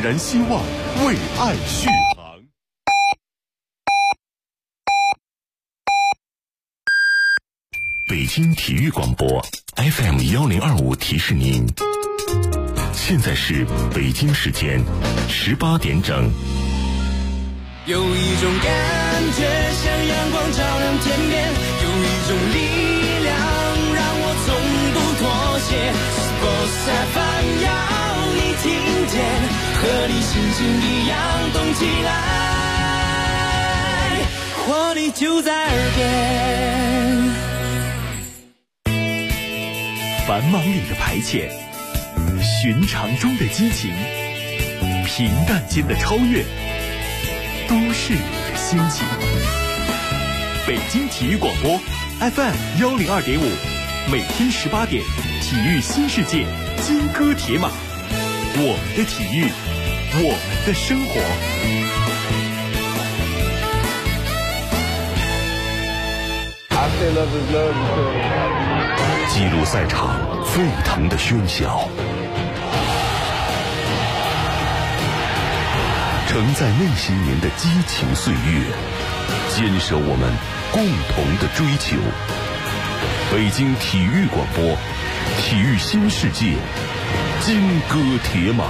燃希望，为爱续航。北京体育广播 FM 1025提示您，现在是北京时间18点整。 有一种感觉像阳光照亮天边，有一种力量让我从不妥协。Sports FM 要你听见，和你心情一样动起来，活力就在耳边。 繁忙里的排遣，寻常中的激情，平淡间的超越，都是你的心情。北京体育广播 FM 102.5，每天18点，体育新世界，金戈铁马，我们的体育，我们的生活。 记录赛场沸腾的喧嚣，承载那些年的激情岁月，坚守我们共同的追求。北京体育广播，体育新世界，金戈铁马。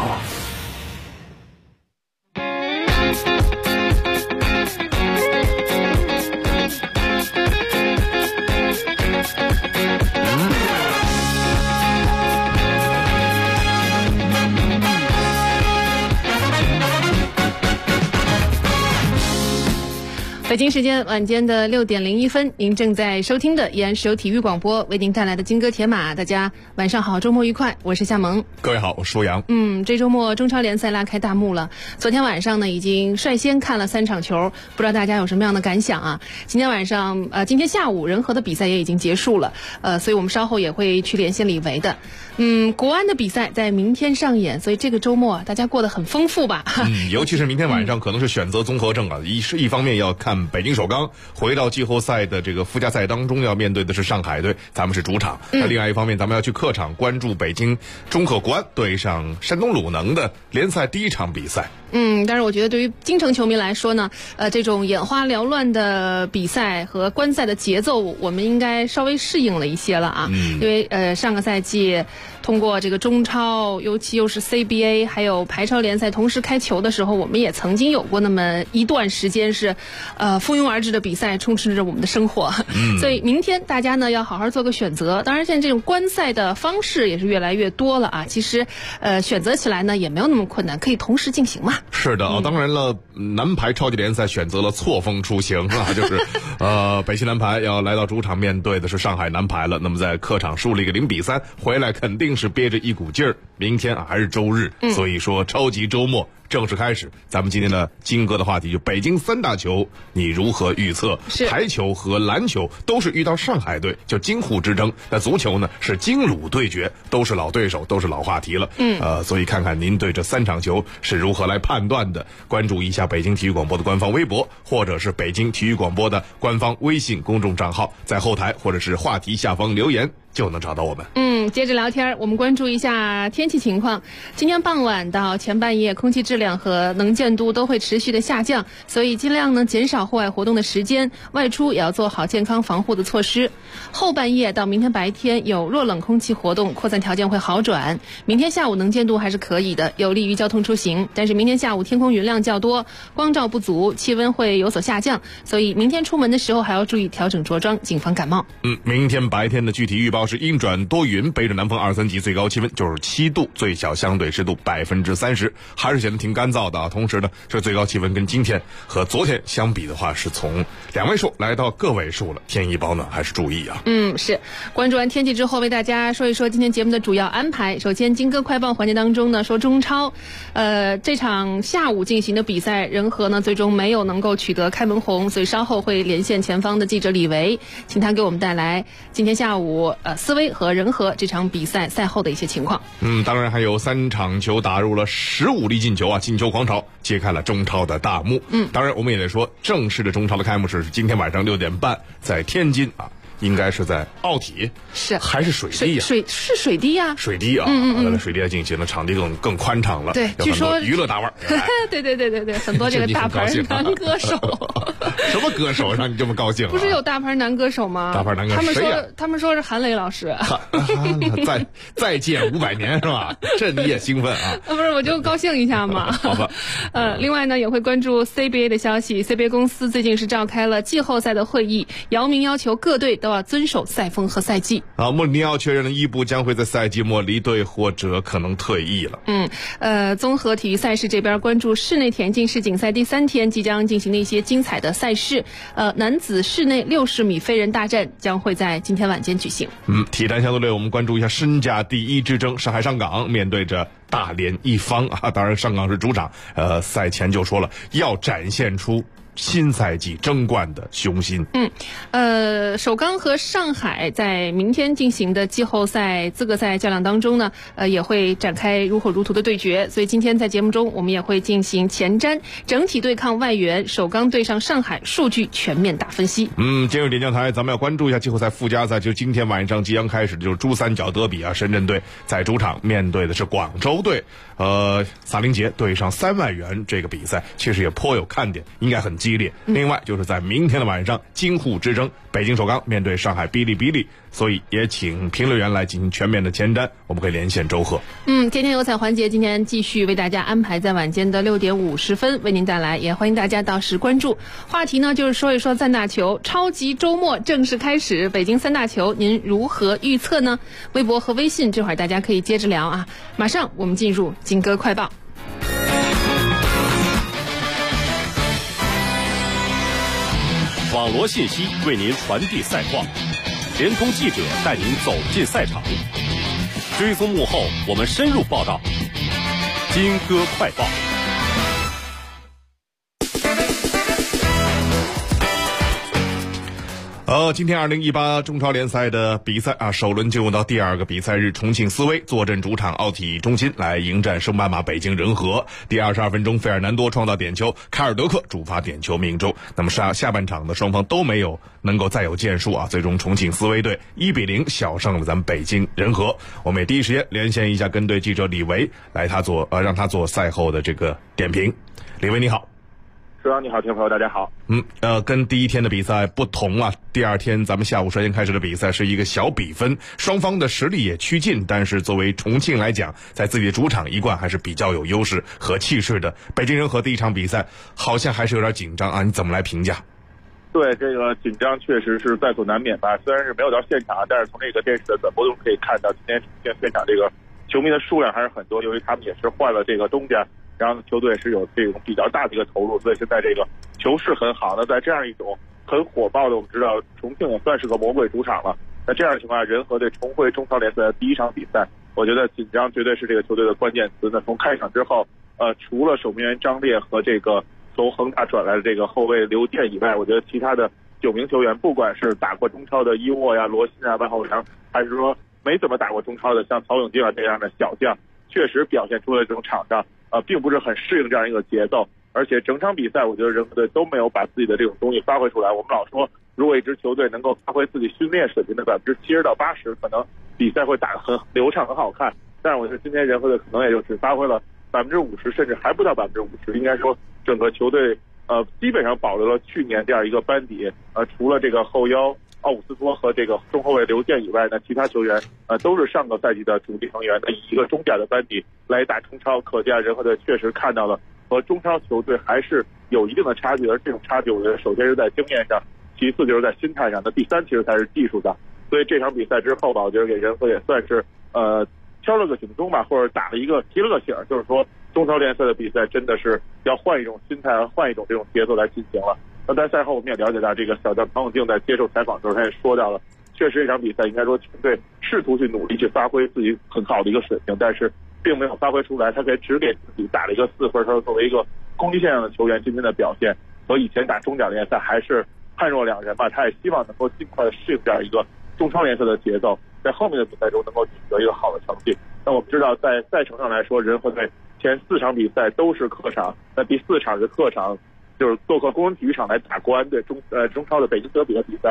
北京时间晚间的6点01分，您正在收听的依然是由体育广播为您带来的金戈铁马。大家晚上好，周末愉快，我是夏萌。 各位好，我是舒阳。 这周末中超联赛拉开大幕了。昨天晚上呢，已经率先看了3场球，不知道大家有什么样的感想啊？今天下午仁和的比赛也已经结束了，所以我们稍后也会去连线李维的。国安的比赛在明天上演，所以这个周末大家过得很丰富吧？ 尤其是明天晚上可能是选择综合症啊，一方面要看北京首钢回到季后赛的这个附加赛当中，要面对的是上海队，咱们是主场。那另外一方面，咱们要去客场关注北京中赫国安对上山东鲁能的联赛第一场比赛。 但是我觉得对于京城球迷来说呢，这种眼花缭乱的比赛和观赛的节奏，我们应该稍微适应了一些了啊。因为上个赛季通过这个中超，尤其又是 CBA 还有排超联赛同时开球的时候，我们也曾经有过那么一段时间是蜂拥而至的比赛充斥着我们的生活。所以明天大家呢要好好做个选择。当然现在这种观赛的方式也是越来越多了啊，其实选择起来呢也没有那么困难，可以同时进行嘛。 是的啊，当然了，男排超级联赛选择了错峰出行啊，就是北西男排要来到主场面对的是上海男排了。那么在客场输了一个0-3，回来肯定是憋着一股劲儿。明天还是周日，所以说超级周末正式开始。咱们今天的金戈的话题就北京3大球，你如何预测？排球和篮球都是遇到上海队，就京沪之争。那足球呢是京鲁对决，都是老对手，都是老话题了。所以看看您对这3场球是如何来判断的。关注一下北京体育广播的官方微博，或者是北京体育广播的官方微信公众账号，在后台或者是话题下方留言就能找到我们。 接着聊天，我们关注一下天气情况。今天傍晚到前半夜，空气质量和能见度都会持续的下降，所以尽量呢减少户外活动的时间，外出也要做好健康防护的措施。后半夜到明天白天有弱冷空气活动，扩散条件会好转。明天下午能见度还是可以的，有利于交通出行。但是明天下午天空云量较多，光照不足，气温会有所下降，所以明天出门的时候还要注意调整着装，谨防感冒。 明天白天的具体预报是阴转多云，北至南风2、3级，最高气温就是7度，最小相对湿度30%，还是显得挺干燥的啊。同时呢，这最高气温跟今天和昨天相比的话，是从2位数来到个位数了。添衣保暖还是注意啊。 是。关注完天气之后，为大家说一说今天节目的主要安排。首先，金戈快报环节当中呢，说中超，这场下午进行的比赛，仁和呢最终没有能够取得开门红，所以稍后会连线前方的记者李维，请他给我们带来今天下午斯威和仁和这场比赛赛后的一些情况。 当然还有3场球打入了15粒进球啊，进球狂潮揭开了中超的大幕。当然我们也得说，正式的中超的开幕式是今天晚上6点半在天津啊。 应该是在奥体， 是还是水地啊？ 是水地啊， 水地啊，水地进行的场地更宽敞了。 对，据说娱乐大腕儿。 对，很多这个大牌男歌手。 什么歌手让你这么高兴？ 不是有大牌男歌手吗？ 大牌男歌手谁呀？ 他们说是韩磊老师。 再见500年是吧？这你也兴奋啊？ 不是，我就高兴一下嘛。 好吧。 另外呢，也会关注 CBA 的消息。CBA 公司最近是召开了季后赛的会议，姚明要求各队都要遵守赛风和赛季。 穆里尼奥确认了伊布将会在赛季末离队或者可能退役了。 综合体育赛事这边关注室内田径世锦赛第3天即将进行的一些精彩的赛事。男子室内60米飞人大战将会在今天晚间举行。 体坛相对论我们关注一下身价第1之争，上海上港面对着大连一方啊，当然上港是主场，赛前就说了要展现出新赛季争冠的雄心。 首钢和上海在明天进行的季后赛资格赛较量当中呢，也会展开如火如荼的对决。所以今天在节目中，我们也会进行前瞻，整体对抗外援，首钢对上上海，数据全面大分析。 今日点将台，咱们要关注一下季后赛附加赛，就是今天晚上即将开始的就是珠三角德比啊，深圳队在主场面对的是广州队。萨林杰对上3万元这个比赛，其实也颇有看点，应该很激烈。另外就是在明天的晚上，京沪之争，北京首钢面对上海哔哩哔哩，所以也请评论员来进行全面的前瞻。我们可以连线周贺。 天天有彩环节今天继续为大家安排在晚间的6点50分为您带来，也欢迎大家到时关注。话题呢就是说一说3大球，超级周末正式开始，北京3大球您如何预测呢？微博和微信这会儿大家可以接着聊啊。马上我们进入金歌快报。 网罗信息为您传递赛况，联通记者带您走进赛场，追踪幕后我们深入报道。金歌快报。 今天2018中超联赛的比赛啊，首轮进入到第2个比赛日，重庆斯威坐镇主场奥体中心来迎战升班马北京人和。第22分钟，费尔南多创造点球，凯尔德克主罚点球命中。那么下半场的双方都没有能够再有建树啊，最终重庆斯威队1-0小胜了咱们北京人和。我们也第一时间连线一下跟队记者李维，来让他做赛后的这个点评。李维你好。 主持人你好，听众朋友大家好。 跟第一天的比赛不同啊，第2天咱们下午率先开始的比赛是一个小比分，双方的实力也趋近，但是作为重庆来讲，在自己的主场一贯还是比较有优势和气势的。北京人和第一场比赛好像还是有点紧张啊，你怎么来评价？ 对，这个紧张确实是在所难免吧，虽然是没有到现场，但是从这个电视的转播中可以看到，今天现场这个球迷的数量还是很多，由于他们也是换了这个东家，然后球队是有这种比较大的一个投入，所以现在这个球势很好。那在这样一种很火爆的，我们知道重庆也算是个魔鬼主场了。那这样的情况下，人和队重回中超联赛的第一场比赛，我觉得紧张绝对是这个球队的关键词。那从开场之后，除了守门员张烈和这个从恒大转来的这个后卫刘健以外，我觉得其他的9名球员，不管是打过中超的伊沃呀、罗辛啊、万浩翔，还是说没怎么打过中超的像曹永金啊这样的小将，确实表现出了这种场上并不是很适应这样一个节奏，而且整场比赛我觉得人和队都没有把自己的这种东西发挥出来。我们老说，如果一支球队能够发挥自己训练水平的70%到80%，可能比赛会打得很流畅、很好看。但是我觉得今天人和队可能也就只发挥了50%，甚至还不到50%。应该说，整个球队基本上保留了去年这样一个班底。除了这个后腰奥伍斯托和这个中后卫刘健以外呢，其他球员都是上个赛季的主力成员，以一个中甲的班底来打中超，可见人和队确实看到了和中超球队还是有一定的差距。而这种差距，我觉得首先是在经验上，其次就是在心态上，那第三其实才是技术上。所以这场比赛之后吧，我觉得给人和也算是敲了个警钟吧，或者提了个醒，就是说中超联赛的比赛真的是要换一种心态，换一种这种节奏来进行了。那在赛后我们也了解到，这个小将唐永镜在接受采访的时候，他也说到了，确实这场比赛应该说球队试图去努力去发挥自己很好的一个水平，但是并没有发挥出来。他只给自己打了一个4分。他作为一个攻击线上的球员，今天的表现和以前打中甲联赛还是判若两人吧。他也希望能够尽快的适应这样一个中超联赛的节奏，在后面的比赛中能够取得一个好的成绩。那我们知道，在赛程上来说，人和队前4场比赛都是客场，那第4场是客场，就是做客工人体育场来打国安队中超的北京德比的比赛。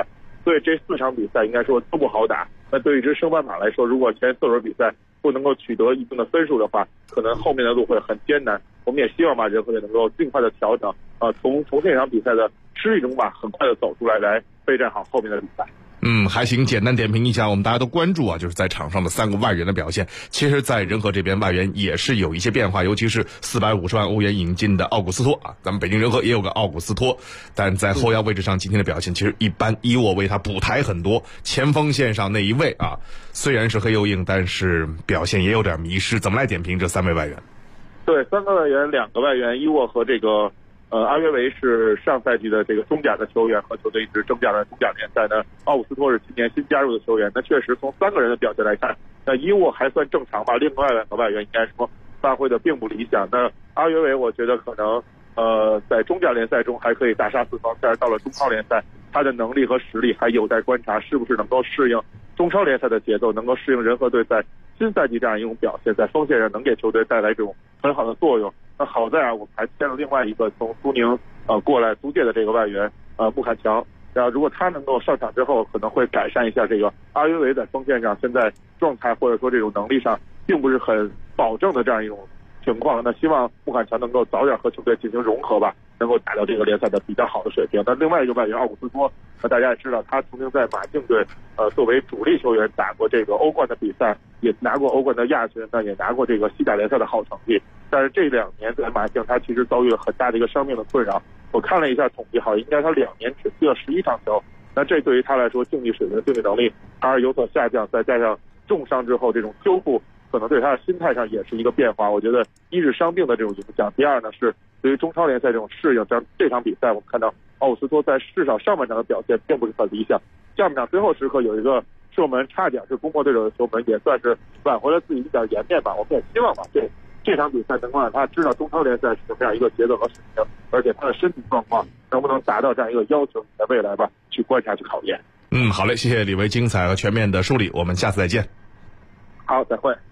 所以这4场比赛应该说都不好打。那对于一支升班马来说，如果前4轮比赛不能够取得一定的分数的话，可能后面的路会很艰难。我们也希望吧，仁和队能够尽快的调整，从这场比赛的失利中吧，很快的走出来，来备战好后面的比赛。 还行，简单点评一下，我们大家都关注啊，就是在场上的3个外援的表现。其实在仁和这边外援也是有一些变化，尤其是450万欧元引进的奥古斯托啊，咱们北京仁和也有个奥古斯托，但在后腰位置上今天的表现其实一般，伊沃为他补台很多，前锋线上那一位啊，虽然是黑又硬，但是表现也有点迷失。怎么来点评这3位外援？ 对，3个外援，2个外援，伊沃和这个阿约维是上赛季的这个中甲的球员，和球队一直征战了中甲联赛呢。奥古斯托是今年新加入的球员。那确实从3个人的表现来看，那伊沃还算正常吧，另外2个外援应该说发挥的并不理想。那阿约维我觉得可能在中甲联赛中还可以大杀四方，但是到了中超联赛，他的能力和实力还有待观察，是不是能够适应中超联赛的节奏，能够适应仁和队在新赛季这样一种表现，在锋线上能给球队带来这种很好的作用。那好在啊，我们还签了另外一个从苏宁过来租借的这个外援穆坎强。然后如果他能够上场之后，可能会改善一下这个阿约维在锋线上现在状态或者说这种能力上并不是很保证的这样一种情况。那希望穆坎强能够早点和球队进行融合吧，能够达到这个联赛的比较好的水平。那另外一个外援奥古斯托，大家也知道，他曾经在马竞队作为主力球员打过这个欧冠的比赛，也拿过欧冠的亚军，那也拿过这个西甲联赛的好成绩。但是这2年在马竞，他其实遭遇了很大的一个伤病的困扰。我看了一下统计，好像应该他2年只踢了11场球。那这对于他来说，竞技水平、竞技能力还是有所下降。再加上重伤之后这种修复，可能对他的心态上也是一个变化。我觉得一是伤病的这种影响，第二呢是对于中超联赛这种适应。这场比赛我们看到奥古斯托在至少上半场的表现并不是很理想，下半场最后时刻有一个射门差点是攻破对手的球门，也算是挽回了自己一点颜面吧。我们也希望吧，这场比赛能够让他知道中超联赛是什么样一个节奏和水平，而且他的身体状况能不能达到这样一个要求，在未来吧去观察去考验。 好嘞，谢谢李维精彩和全面的梳理，我们下次再见。 好，再会。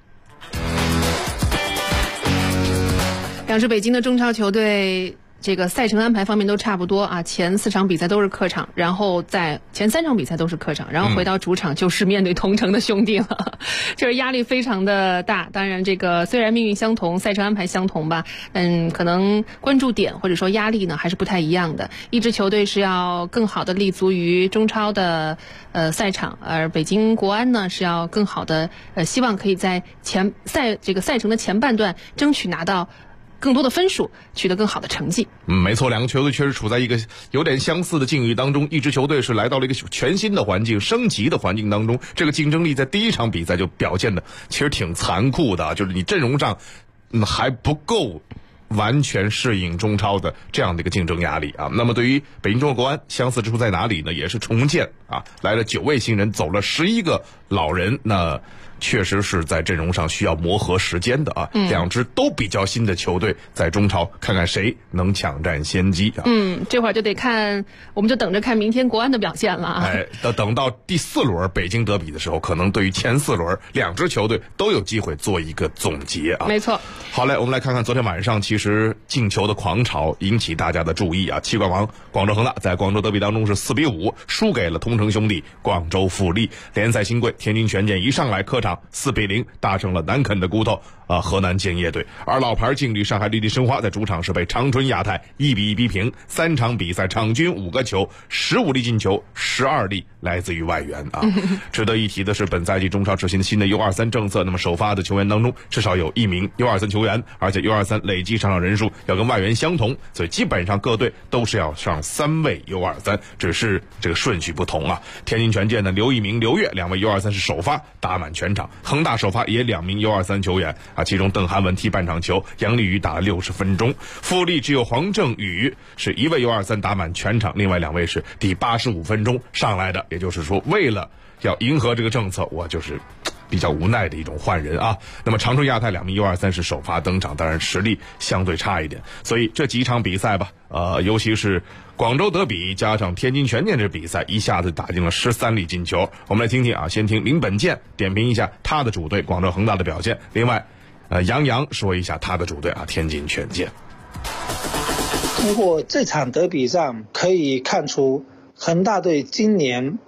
2支北京的中超球队这个赛程安排方面都差不多啊，前4场比赛都是客场，然后在前3场比赛都是客场，然后回到主场就是面对同城的兄弟了，这是压力非常的大。当然这个虽然命运相同，赛程安排相同吧，可能关注点或者说压力呢还是不太一样的。一支球队是要更好的立足于中超的赛场，而北京国安呢是要更好的希望可以在这个赛程的前半段争取拿到更多的分数，取得更好的成绩。 没错，2个球队确实处在一个有点相似的境遇当中。一支球队是来到了一个全新的环境、升级的环境当中，这个竞争力在第1场比赛就表现的其实挺残酷的，就是你阵容上还不够完全适应中超的这样的一个竞争压力啊。那么对于北京中国国安，相似之处在哪里呢？也是重建啊，来了9位新人，走了11个老人，那确实是在阵容上需要磨合时间的啊。2支都比较新的球队在中超，看看谁能抢占先机啊。 这会儿就得看，我们就等着看明天国安的表现了啊。 等到第4轮北京德比的时候，可能对于前4轮2支球队都有机会做一个总结啊。 没错。 好嘞，我们来看看昨天晚上其实进球的狂潮引起大家的注意啊。7冠王广州恒大在广州德比当中是4-5输给了同城兄弟广州富力。联赛新贵天津权健一上来客场4-0大胜了南肯的骨头河南建业队，而老牌劲旅上海绿地申花在主场是被长春亚泰1-1逼平，3场比赛场均5个球，15粒进球，12粒来自于外援啊。值得一提的是，本赛季中超执行新的 U23 政策，那么首发的球员当中至少有1名 U23 球员，而且 U23 累计上场人数要跟外援相同，所以基本上各队都是要上3位 U23， 只是这个顺序不同啊。天津权健的刘一鸣、刘越2位 U23 是首发打满全场，恒大首发也2名 U23 球员啊，其中邓涵文踢半场球，杨立宇打了60分钟。富力只有黄正宇是1位 U23 打满全场，另外2位是第85分钟上来的，也就是说为了要迎合这个政策，我就是比较无奈的一种换人啊。那么长春亚泰2名 U23 是首发登场，当然实力相对差一点，所以这几场比赛吧，尤其是广州德比加上天津权健这比赛，一下子打进了13粒进球。我们来听听啊，先听林本健点评一下他的主队广州恒大的表现，另外杨洋说一下他的主队啊天津权健。 通过这场德比上可以看出，恒大队今年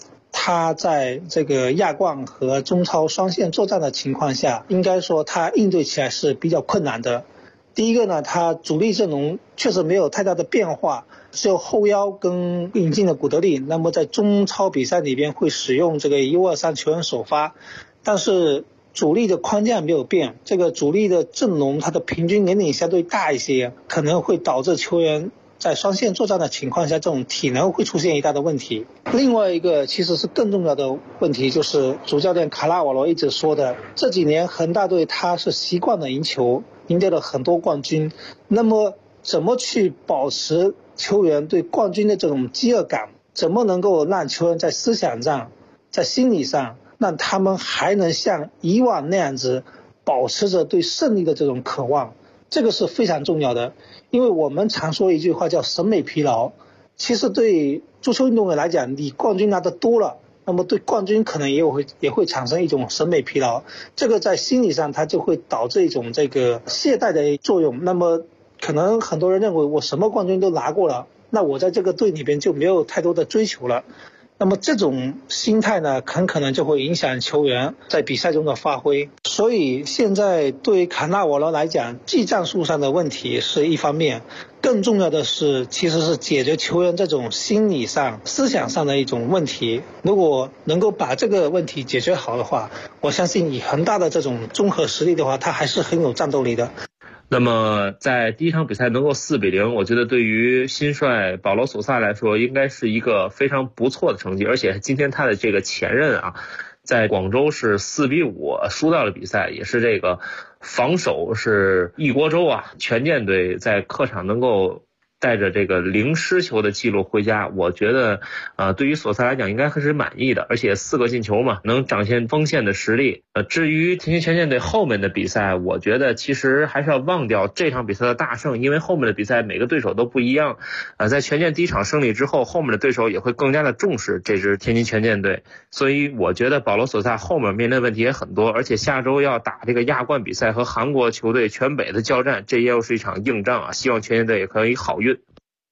他在这个亚冠和中超双线作战的情况下，应该说他应对起来是比较困难的。第一个呢，他主力阵容确实没有太大的变化，只有后腰跟引进的古德利。那么在中超比赛里边会使用这个1-2-3球员首发，但是主力的框架没有变，这个主力的阵容它的平均年龄相对大一些，可能会导致球员在双线作战的情况下，这种体能会出现一大的问题。另外一个其实是更重要的问题，就是主教练卡纳瓦罗一直说的，这几年恒大队他是习惯了赢球，赢得了很多冠军，那么怎么去保持球员对冠军的这种饥饿感，怎么能够让球员在思想上在心理上让他们还能像以往那样子保持着对胜利的这种渴望，这个是非常重要的。因为我们常说一句话叫审美疲劳，其实对足球运动员来讲，你冠军拿得多了，那么对冠军可能也会产生一种审美疲劳，这个在心理上它就会导致一种这个懈怠的作用。那么可能很多人认为我什么冠军都拿过了，那我在这个队里边就没有太多的追求了。那么这种心态呢，很可能就会影响球员在比赛中的发挥。所以现在对于卡纳瓦罗来讲，技战术上的问题是一方面，更重要的是其实是解决球员这种心理上思想上的一种问题。如果能够把这个问题解决好的话，我相信以恒大的这种综合实力的话，他还是很有战斗力的。 那么在第一场比赛能够4-0，我觉得对于新帅保罗·索萨来说应该是一个非常不错的成绩，而且今天他的这个前任在广州是4-5输掉了比赛，也是这个防守是一锅粥权健队在客场能够带着这个0失球的记录回家，我觉得对于索萨来讲应该还是满意的，而且4个进球嘛，能展现锋线的实力。至于天津权健队后面的比赛，我觉得其实还是要忘掉这场比赛的大胜，因为后面的比赛每个对手都不一样。在权健第一场胜利之后，后面的对手也会更加的重视这支天津权健队，所以我觉得保罗索萨后面面临的问题也很多，而且下周要打这个亚冠比赛和韩国球队全北的交战，这又是一场硬仗希望权健队也可以好运。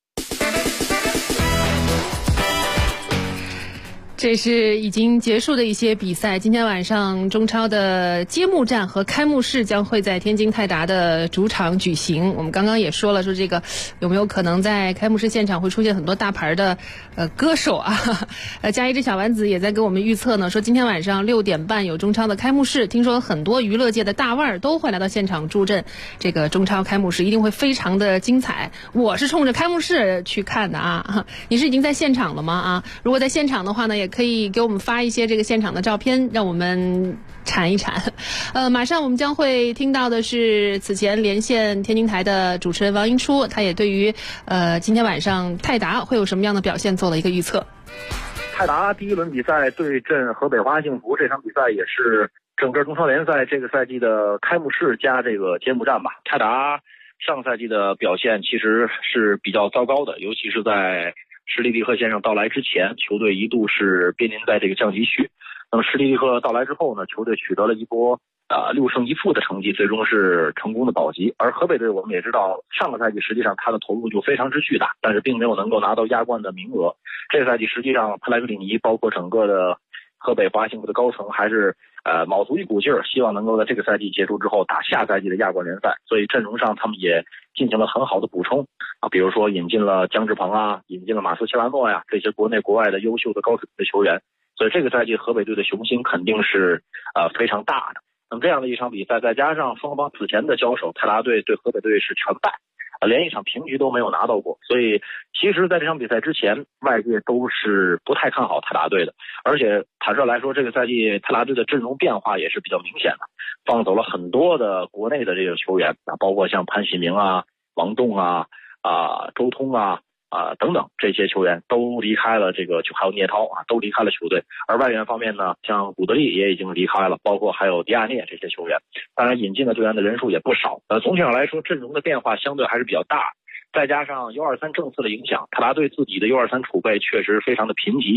这是已经结束的一些比赛，今天晚上中超的揭幕战和开幕式将会在天津泰达的主场举行。我们刚刚也说了，说这个有没有可能在开幕式现场会出现很多大牌的歌手加一只小丸子也在给我们预测呢，说今天晚上6点半有中超的开幕式，听说很多娱乐界的大腕都会来到现场助阵，这个中超开幕式一定会非常的精彩。我是冲着开幕式去看的你是已经在现场了吗如果在现场的话呢，也可以给我们发一些这个现场的照片，让我们铲一铲。马上我们将会听到的是此前连线天津台的主持人王英初，他也对于今天晚上泰达会有什么样的表现做了一个预测。 泰达第一轮比赛对阵河北华幸福，这场比赛也是整个中超联赛这个赛季的开幕式加这个揭幕战吧。泰达上赛季的表现其实是比较糟糕的，尤其是在施蒂利赫先生到来之前，球队一度是濒临在这个降级区。那么施蒂利赫到来之后呢，球队取得了一波6胜1负的成绩，最终是成功的保级。而河北队我们也知道，上个赛季实际上他的投入就非常之巨大，但是并没有能够拿到亚冠的名额。这个赛季实际上佩莱格里尼包括整个的河北华幸福的高层还是卯足一股劲儿，希望能够在这个赛季结束之后打下赛季的亚冠联赛。所以阵容上他们也进行了很好的补充比如说引进了姜志鹏引进了马斯切拉诺这些国内国外的优秀的高水平的球员。所以这个赛季河北队的雄心肯定是非常大的。那么这样的一场比赛，再加上双方此前的交手，泰达队对河北队是全败连一场平局都没有拿到过。所以其实在这场比赛之前，外界都是不太看好泰达队的。而且坦率来说，这个赛季泰达队的阵容变化也是比较明显的，放走了很多的国内的这个球员包括像潘喜明王栋周通等等，这些球员都离开了这个，还有聂涛都离开了球队。而外援方面呢，像古德利也已经离开了，包括还有迪亚涅这些球员。当然引进的队员的人数也不少。总体上来说，阵容的变化相对还是比较大。再加上U23政策的影响，泰达队自己的U23储备确实非常的贫瘠。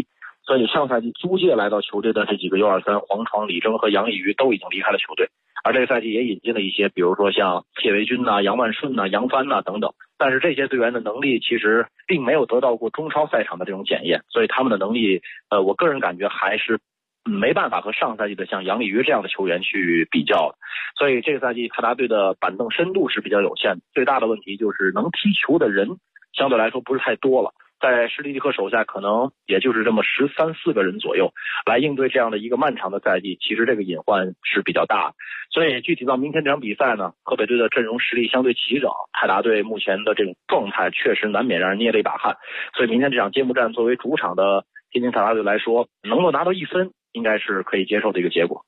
所以上赛季租借来到球队的这几个U23，黄闯、李征和杨毅瑜都已经离开了球队，而这个赛季也引进了一些，比如说像谢维军呐、杨万顺呐、杨帆呐等等。但是这些队员的能力其实并没有得到过中超赛场的这种检验，所以他们的能力，我个人感觉还是没办法和上赛季的像杨立瑜这样的球员去比较的。所以这个赛季泰达队的板凳深度是比较有限的，最大的问题就是能踢球的人相对来说不是太多了。在施蒂利克手下可能也就是这么13、14个人左右来应对这样的一个漫长的赛季，其实这个隐患是比较大的。所以具体到明天这场比赛呢，河北队的阵容实力相对齐整，泰达队目前的这种状态确实难免让人捏了一把汗。所以明天这场揭幕战作为主场的天津泰达队来说，能够拿到1分应该是可以接受的一个结果。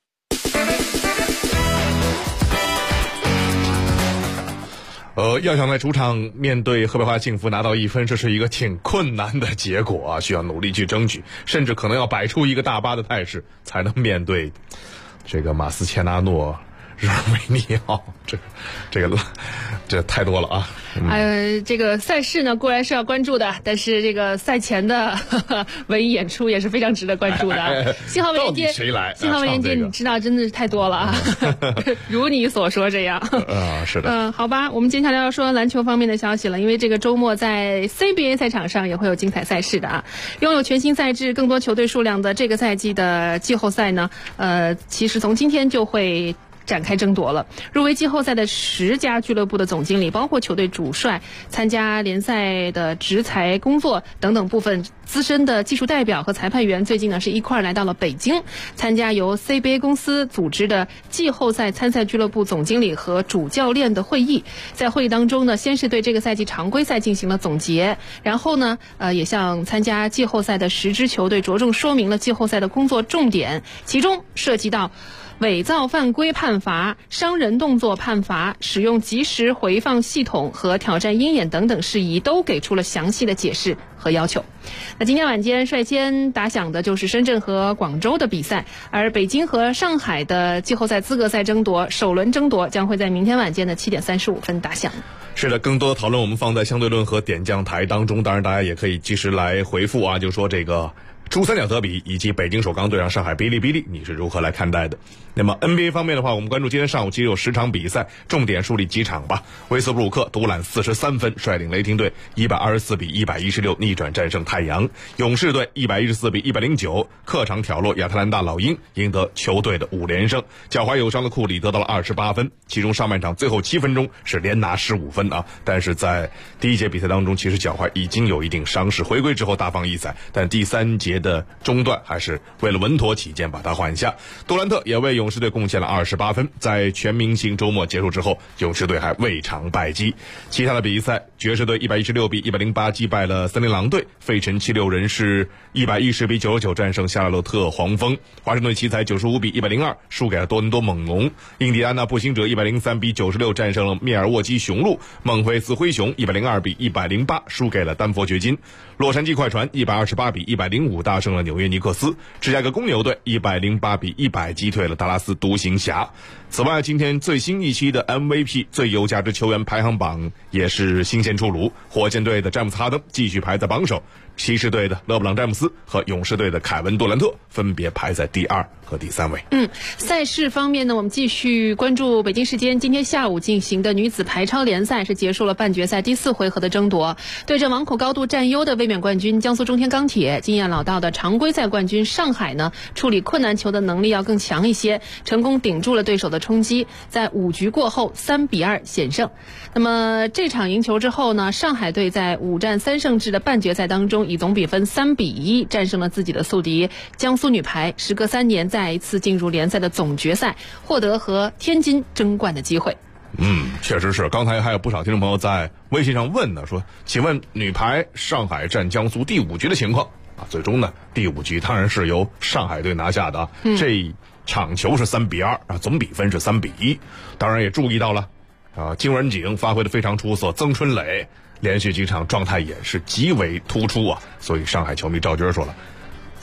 要想在主场面对河北华幸福拿到1分，这是一个挺困难的结果啊，需要努力去争取，甚至可能要摆出一个大巴的态势，才能面对这个马斯切纳诺、日尔维尼奥，这太多了啊。 这个赛事呢固然是要关注的，但是这个赛前的文艺演出也是非常值得关注的。信号文艺街， 谁来？ 信号文艺街，你知道真的是太多了啊，如你所说这样。 是的。 好吧，我们接下来要说篮球方面的消息了，因为这个周末在 CBA 赛场上也会有精彩赛事的啊。拥有全新赛制、更多球队数量的这个赛季的季后赛呢，其实从今天就会展开争夺了。入围季后赛的10家俱乐部的总经理，包括球队主帅、参加联赛的执裁工作等等部分资深的技术代表和裁判员，最近呢是一块来到了北京，参加由 CBA 公司组织的季后赛参赛俱乐部总经理和主教练的会议。在会议当中呢，先是对这个赛季常规赛进行了总结，然后呢，也向参加季后赛的10支球队着重说明了季后赛的工作重点，其中涉及到伪造犯规判罚、伤人动作判罚、使用即时回放系统和挑战鹰眼等等事宜，都给出了详细的解释和要求。那今天晚间率先打响的就是深圳和广州的比赛，而北京和上海的季后赛资格赛争夺首轮争夺将会在明天晚间的7点35分打响。 是的，更多的讨论我们放在相对论和点将台当中，当然大家也可以及时来回复啊，就说这个珠三角德比以及北京首钢对上上海哔哩哔哩，你是如何来看待的？那么 NBA 方面的话，我们关注今天上午其实有10场比赛，重点梳理几场吧。威斯布鲁克独揽43分，率领雷霆队124比116逆转战胜太阳。勇士队114比109客场挑落亚特兰大老鹰，赢得球队的5连胜。脚踝有伤的库里得到了28分，其中上半场最后7分钟是连拿15分啊。但是在第一节比赛当中，其实脚踝已经有一定伤势，回归之后大放异彩，但第3节的中段还是为了稳妥起见把他换下。杜兰特也为勇士队贡献了28分。在全明星周末结束之后，勇士队还未尝败绩。其他的比赛，爵士队116比108击败了森林狼队，费城76人是110比99战胜夏洛特黄蜂，华盛顿奇才95比102输给了多伦多猛龙，印第安纳步行者103比96战胜了密尔沃基雄鹿，孟菲斯灰熊102比108输给了丹佛掘金，洛杉矶快船128比105大胜了纽约尼克斯，芝加哥公牛队108比100击退了达拉斯独行侠。此外，今天最新一期的 MVP 最有价值球员排行榜也是新鲜出炉，火箭队的詹姆斯哈登继续排在榜首，骑士队的勒布朗詹姆斯和勇士队的凯文杜兰特分别排在第2和第3位。 赛事方面呢，我们继续关注北京时间今天下午进行的女子排超联赛，是结束了半决赛第4回合的争夺。对阵网口高度占优的卫冕冠军江苏中天钢铁，经验老道的常规赛冠军上海呢，处理困难球的能力要更强一些，成功顶住了对手的冲击，在5局过后3比2险胜。那么这场赢球之后呢，上海队在5战3胜制的半决赛当中，以总比分3比1战胜了自己的宿敌江苏女排，时隔3年再一次进入联赛的总决赛，获得和天津争冠的机会。 确实是。刚才还有不少听众朋友在微信上问呢，说请问女排上海战江苏第5局的情况啊？最终呢，第5局当然是由上海队拿下的，这场球是3比2啊，总比分是3比1。当然也注意到了金文景发挥得非常出色，曾春蕾连续几场状态也是极为突出啊，所以上海球迷赵军说了，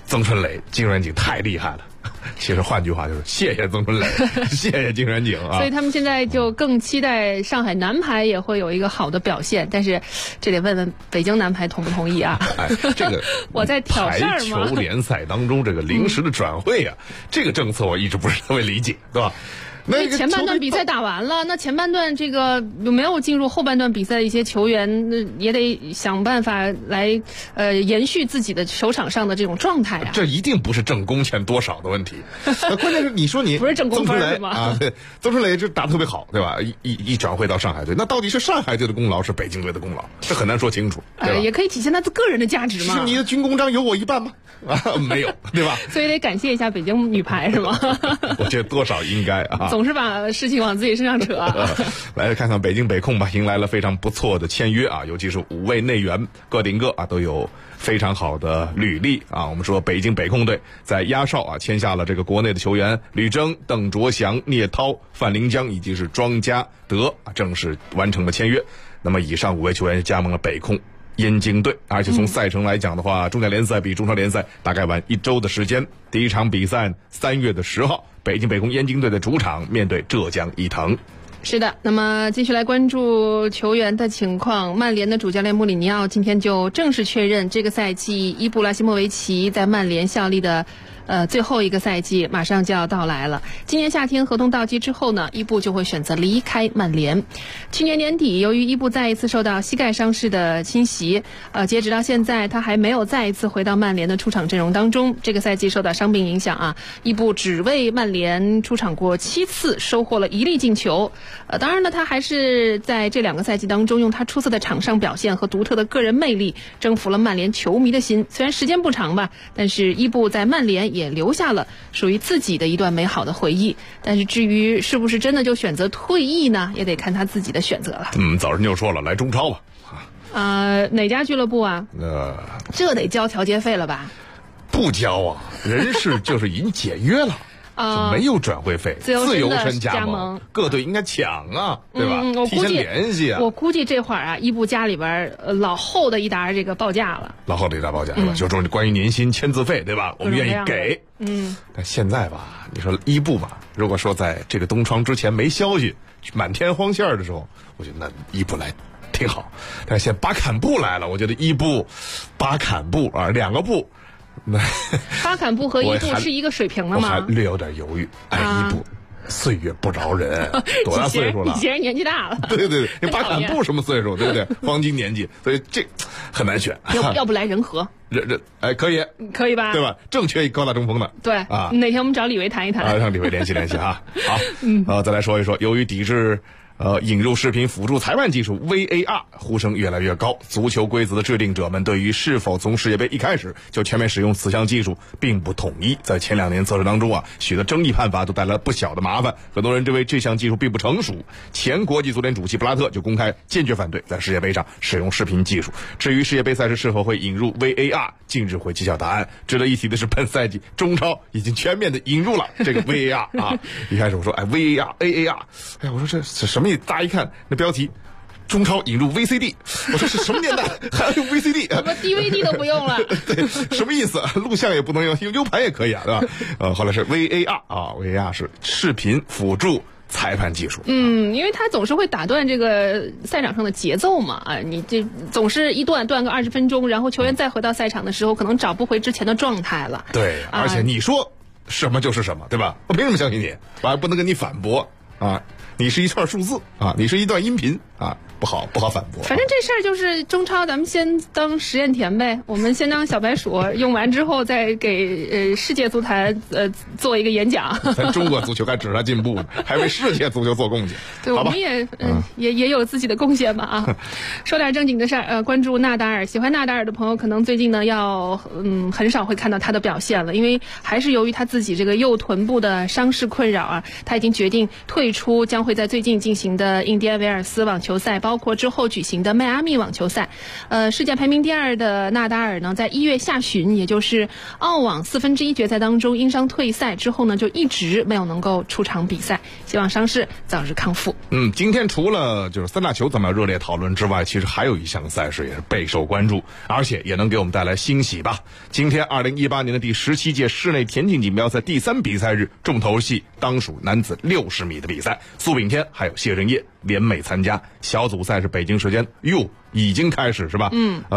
曾春磊、金远景太厉害了。其实换句话就是谢谢曾春磊，谢谢金远景啊。 所以他们现在就更期待上海男排也会有一个好的表现，但是这得问问北京男排同不同意啊？ 这个我在挑事儿吗？ 排球联赛当中这个临时的转会啊，这个政策我一直不是特别理解，对吧？ 那前半段比赛打完了，那前半段这个没有进入后半段比赛的一些球员，也得想办法来延续自己的球场上的这种状态啊。 这一定不是挣工钱多少的问题，关键是你说你不是挣工分是吗？ 啊，对，曾春磊这打得特别好，对吧？一转会到上海队，那到底是上海队的功劳，是北京队的功劳？这很难说清楚，对吧？ 也可以体现他个人的价值嘛。 是你的军功章有我一半吗？啊，没有，对吧？ 所以得感谢一下北京女排，是吗？ 我觉得多少应该啊。 总是把事情往自己身上扯。 来看看北京北控吧，迎来了非常不错的签约啊，尤其是5位内援，个顶个啊都有非常好的履历啊。我们说北京北控队在压哨啊签下了这个国内的球员吕征、邓卓翔、聂涛、范凌江以及是庄家德啊，正式完成了签约。那么以上5位球员加盟了北控燕京队，而且从赛程来讲的话，中甲联赛比中超联赛大概晚1周的时间。第一场比赛3月10号，北京北控燕京队的主场面对浙江伊藤。 是的，那么继续来关注球员的情况。曼联的主教练穆里尼奥今天就正式确认，这个赛季伊布拉希莫维奇在曼联效力的最后一个赛季马上就要到来了。今年夏天合同到期之后呢，伊布就会选择离开曼联。去年年底，由于伊布再一次受到膝盖伤势的侵袭，截止到现在，他还没有再一次回到曼联的出场阵容当中。这个赛季受到伤病影响啊，伊布只为曼联出场过7次，收获了1粒进球。当然呢，他还是在这2个赛季当中，用他出色的场上表现和独特的个人魅力，征服了曼联球迷的心。虽然时间不长吧，但是伊布在曼联也留下了属于自己的一段美好的回忆。但是至于是不是真的就选择退役呢，也得看他自己的选择了。 早晨就说了，来中超吧。 哪家俱乐部啊？这得交调节费了吧？ 不交啊，人事就是已经解约了。就没有转会费，自由身加盟，各队应该抢啊，对吧？提前联系啊。 我估计这会儿啊，伊布家里边老厚的一沓这个报价了， 老厚的一沓报价是吧？就说关于年薪签字费，对吧？我们愿意给。但现在吧，你说伊布吧，如果说在这个冬窗之前没消息，满天荒线的时候，我觉得那伊布来挺好。但是现在巴坎布来了，我觉得伊布、巴坎布啊2个布。 巴坎布和伊布是一个水平了吗？ 我还略有点犹豫。伊布岁月不饶人，多大岁数了？ 以前年纪大了。 对，那巴坎布什么岁数？对不对？黄金年纪，所以这很难选。 要不来仁和？ 可以吧？对吧？正缺一高大中锋的。 对啊，哪天我们找李维谈一谈。 让李维联系啊。好，再来说一说，由于抵制。引入视频辅助裁判技术 VAR 呼声越来越高，足球规则的制定者们对于是否从世界杯一开始就全面使用此项技术并不统一。在前2年测试当中啊，许多争议判罚都带来了不小的麻烦，很多人认为这项技术并不成熟。前国际足联主席布拉特就公开坚决反对在世界杯上使用视频技术。至于世界杯赛事是否会引入 VAR， 近日会揭晓答案。值得一提的是，本赛季中超已经全面的引入了这个 VAR 啊。一开始我说VAR AAR， 我说这是什么意思？大家一看那标题，中超引入 VCD， 我说是什么年代还要用 VCD？ 什么 DVD 都不用了？ 对，什么意思？录像也不能用 U 盘也可以啊，对吧？后来是 VAR 啊 ，VAR 是视频辅助裁判技术。 因为它总是会打断这个赛场上的节奏嘛，你这总是一断个20分钟，然后球员再回到赛场的时候，可能找不回之前的状态了。 对，而且你说什么就是什么，对吧？我凭什么相信你？我还不能跟你反驳啊！你是一串数字啊，你是一段音频啊，不好反驳。 反正这事儿就是中超，咱们先当实验田呗，我们先当小白鼠，用完之后再给世界足坛做一个演讲。 咱中国足球还指着进步呢，还为世界足球做贡献。 对，我们也有自己的贡献吧啊。说点正经的事儿，关注纳达尔，喜欢纳达尔的朋友可能最近呢要很少会看到他的表现了，因为还是由于他自己这个右臀部的伤势困扰啊，他已经决定退出将会在最近进行的印第安维尔斯网球赛包包括之后举行的迈阿密网球赛。世界排名第2的纳达尔呢，在1月下旬，也就是澳网1/4决赛当中因伤退赛之后呢，就一直没有能够出场比赛，希望伤势早日康复。 今天除了就是三大球咱们要热烈讨论之外，其实还有一项赛事也是备受关注，而且也能给我们带来欣喜吧。今天2018年的第17届室内田径锦标赛第3比赛日，重头戏当属男子60米的比赛，苏炳添还有谢震业联袂参加。小组赛是北京时间已经开始是吧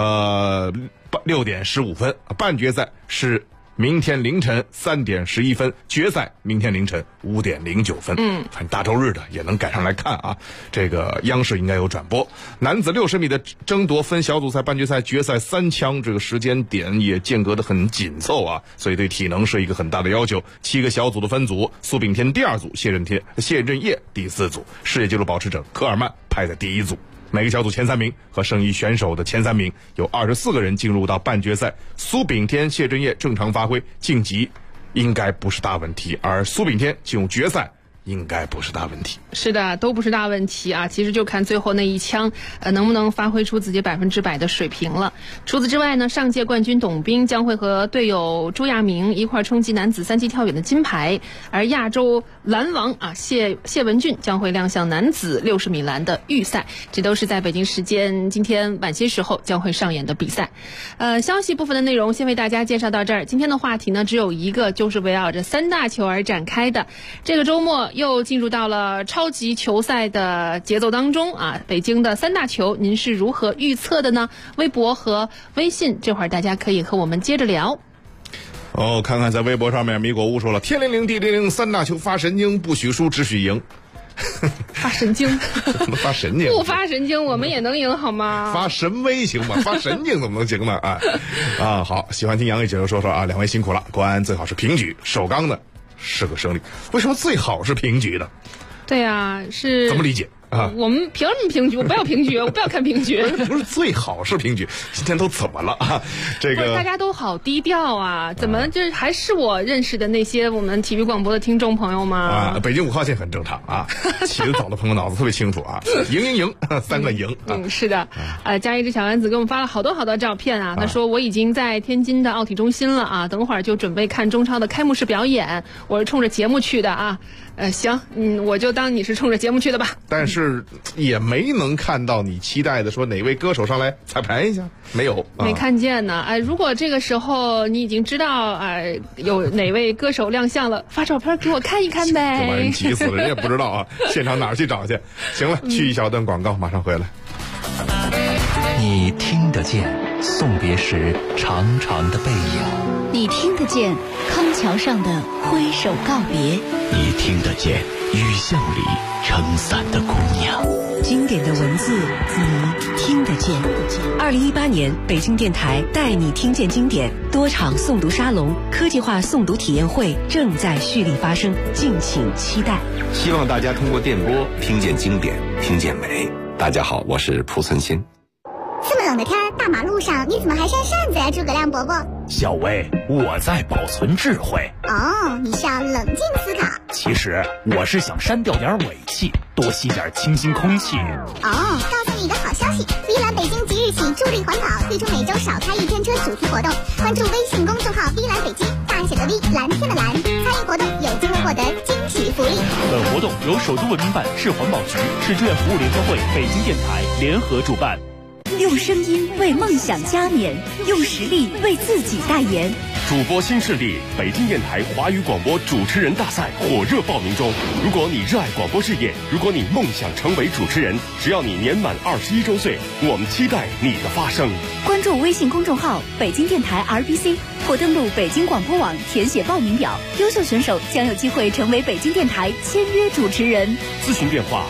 ？6点15分，半决赛是明天凌晨3点11分，决赛明天凌晨5点09分。反正大周日的也能赶上来看啊。这个央视应该有转播。男子60米的争夺分小组赛、半决赛、决赛3强，这个时间点也间隔得很紧凑啊，所以对体能是一个很大的要求。7个小组的分组，苏炳添第2组，谢震业第4组，世界纪录保持者科尔曼排在第1组。每个小组前3名和剩余选手的前3名有24个人进入到半决赛。苏炳添、谢震业正常发挥晋级应该不是大问题，而苏炳添进入决赛应该不是大问题。 是的，都不是大问题啊。其实就看最后那一枪，能不能发挥出自己100%的水平了。除此之外呢，上届冠军董彬将会和队友朱亚明一块冲击男子3级跳远的金牌，而亚洲篮王谢文俊将会亮相男子60米栏的预赛。这都是在北京时间今天晚些时候将会上演的比赛。消息部分的内容先为大家介绍到这儿。今天的话题呢只有一个，就是围绕着3大球而展开的。这个周末又进入到了超级球赛的节奏当中啊！北京的3大球，您是如何预测的呢？微博和微信，这会儿大家可以和我们接着聊。 看看在微博上面，米果屋说了：天灵灵地灵灵，3大球发神经，不许输，只许赢。 发神经？ 怎么发神经？ 不发神经，我们也能赢好吗？ 发神威行吗？发神经怎么能行呢？好，喜欢听杨毅解说啊，两位辛苦了，国安最好是平局，首钢呢是个胜利。为什么最好是平局呢？ 对啊，是怎么理解啊？ 我们凭什么平局？我不要平局，我不要看平局。 不是最好是平局，今天都怎么了啊？这个大家都好低调啊，怎么就是还是我认识的那些我们体育广播的听众朋友吗？ 北京5号线很正常啊，起得早的朋友脑子特别清楚啊，赢，3个赢。 是的，嘉义这小丸子给我们发了好多照片啊，他说我已经在天津的奥体中心了啊，等会儿就准备看中超的开幕式表演，我是冲着节目去的啊。行，我就当你是冲着节目去的吧。 但是也没能看到你期待的说哪位歌手上来彩排一下，没有， 没看见呢。如果这个时候你已经知道有哪位歌手亮相了，发照片给我看一看呗。 这把人急死了，人也不知道啊，现场哪儿去找去？行了，去一小段广告，马上回来。 你听得见送别时长长的背影， 你听得见康桥上的挥手告别， 你听得见雨巷里撑伞的姑娘。 经典的文字你听得见。2018年北京电台带你听见经典多场诵读沙龙、科技化诵读体验会正在蓄力发生，敬请期待。 希望大家通过电波听见经典，听见美。大家好，我是蒲存昕。 这么冷的天，大马路上你怎么还扇扇子呀，诸葛亮伯伯？ 小薇，我在保存智慧。 你是要冷静思考。 其实我是想删掉点尾气，多吸点清新空气。 告诉你一个好消息，碧蓝北京即日起助力环保，推出每周少开1天车主题活动。关注微信公众号碧蓝北京，大写的 V， 蓝天的蓝，参与活动有机会获得惊喜福利。 本活动由首都文明办、市环保局、市志愿服务联合会、北京电台联合主办。 用声音为梦想加冕，用实力为自己代言。 主播新势力北京电台华语广播主持人大赛火热报名中。如果你热爱广播事业，如果你梦想成为主持人，只要你年满21周岁，我们期待你的发声。 关注微信公众号北京电台 RBC 或登录北京广播网填写报名表，优秀选手将有机会成为北京电台签约主持人。 咨询电话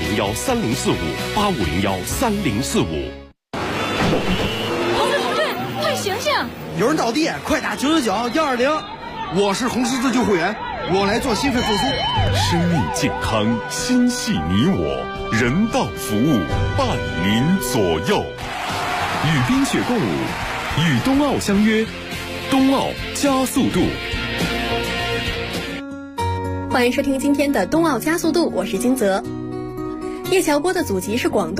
8501304585013045。 同志，快醒醒！ 有人倒地，快打999-120。我是红十字救护员，我来做心肺复苏。 生命健康，心系你我，人道服务伴您左右。与冰雪共舞，与冬奥相约，冬奥加速度。 欢迎收听今天的冬奥加速度，我是金泽。叶乔波的祖籍是广东，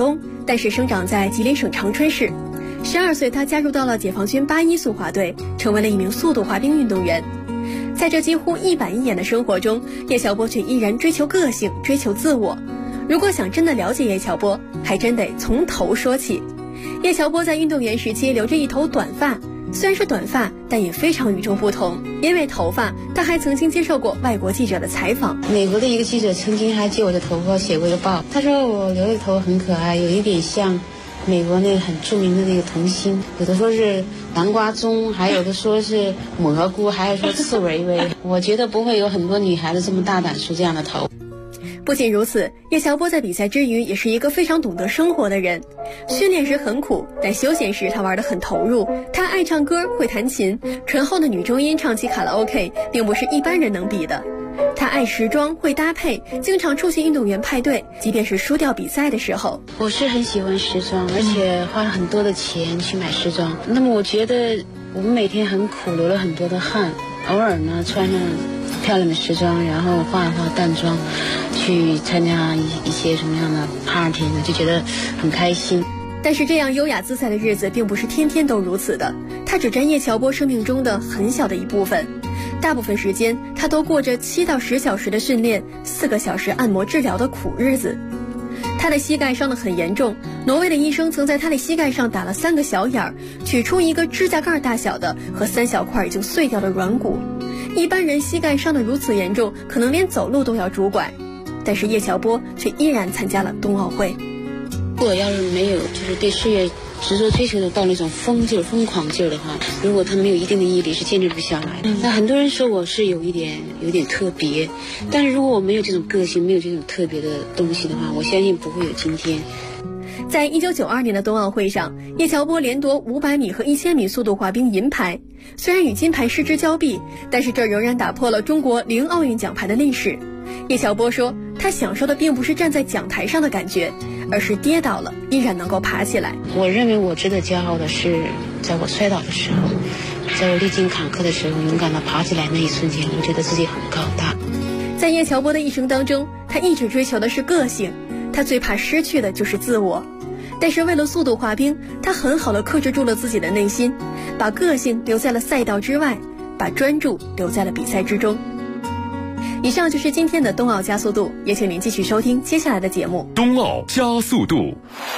但是生长在吉林省长春市。12岁，他加入到了解放军81速滑队，成为了一名速度滑冰运动员。在这几乎一板一眼的生活中，叶晓波却依然追求个性，追求自我。如果想真的了解叶晓波，还真得从头说起。叶晓波在运动员时期留着一头短发，虽然是短发，但也非常与众不同。因为头发，他还曾经接受过外国记者的采访。 美国的一个记者曾经还借我的头发写过一个报，他说我留的头很可爱，有一点像美国那个很著名的那个童星，有的说是南瓜棕，还有的说是蘑菇，还有说刺猬尾。我觉得不会有很多女孩子这么大胆梳这样的头。 不仅如此，叶晓波在比赛之余也是一个非常懂得生活的人。训练时很苦，但休闲时他玩得很投入。他爱唱歌，会弹琴，醇厚的女中音唱起卡拉 OK 并不是一般人能比的。他爱时装，会搭配，经常出席运动员派对，即便是输掉比赛的时候。 我是很喜欢时装，而且花了很多的钱去买时装。那么我觉得我们每天很苦，流了很多的汗，偶尔呢穿上漂亮的时装，然后化一化淡妆，去参加一些什么样的 party 呢，就觉得很开心。 但是这样优雅自在的日子并不是天天都如此的，它只占叶晓波生命中的很小的一部分。大部分时间他都过着7到10小时的训练，4个小时按摩治疗的苦日子。他的膝盖伤得很严重，挪威的医生曾在他的膝盖上打了3个小眼儿，取出一个指甲盖大小的和3小块已经碎掉的软骨。一般人膝盖伤得如此严重，可能连走路都要拄拐，但是叶晓波却依然参加了冬奥会。 如果要是没有就是对事业执着追求的到那种疯狂劲儿的话，如果他没有一定的毅力，是坚持不下来的。那很多人说我是有一点特别，但是如果我没有这种个性，没有这种特别的东西的话，我相信不会有今天。 在1992年的冬奥会上，叶晓波连夺500米和1000米速度滑冰银牌。虽然与金牌失之交臂，但是这仍然打破了中国0奥运奖牌的历史。叶晓波说，他享受的并不是站在讲台上的感觉，而是跌倒了依然能够爬起来。 我认为我值得骄傲的是，在我摔倒的时候，在我历经坎坷的时候，勇敢地爬起来那一瞬间，我觉得自己很高大。 在叶晓波的一生当中，他一直追求的是个性，他最怕失去的就是自我。但是为了速度滑冰，他很好地克制住了自己的内心，把个性留在了赛道之外，把专注留在了比赛之中。以上就是今天的冬奥加速度，也请您继续收听接下来的节目。 冬奥加速度。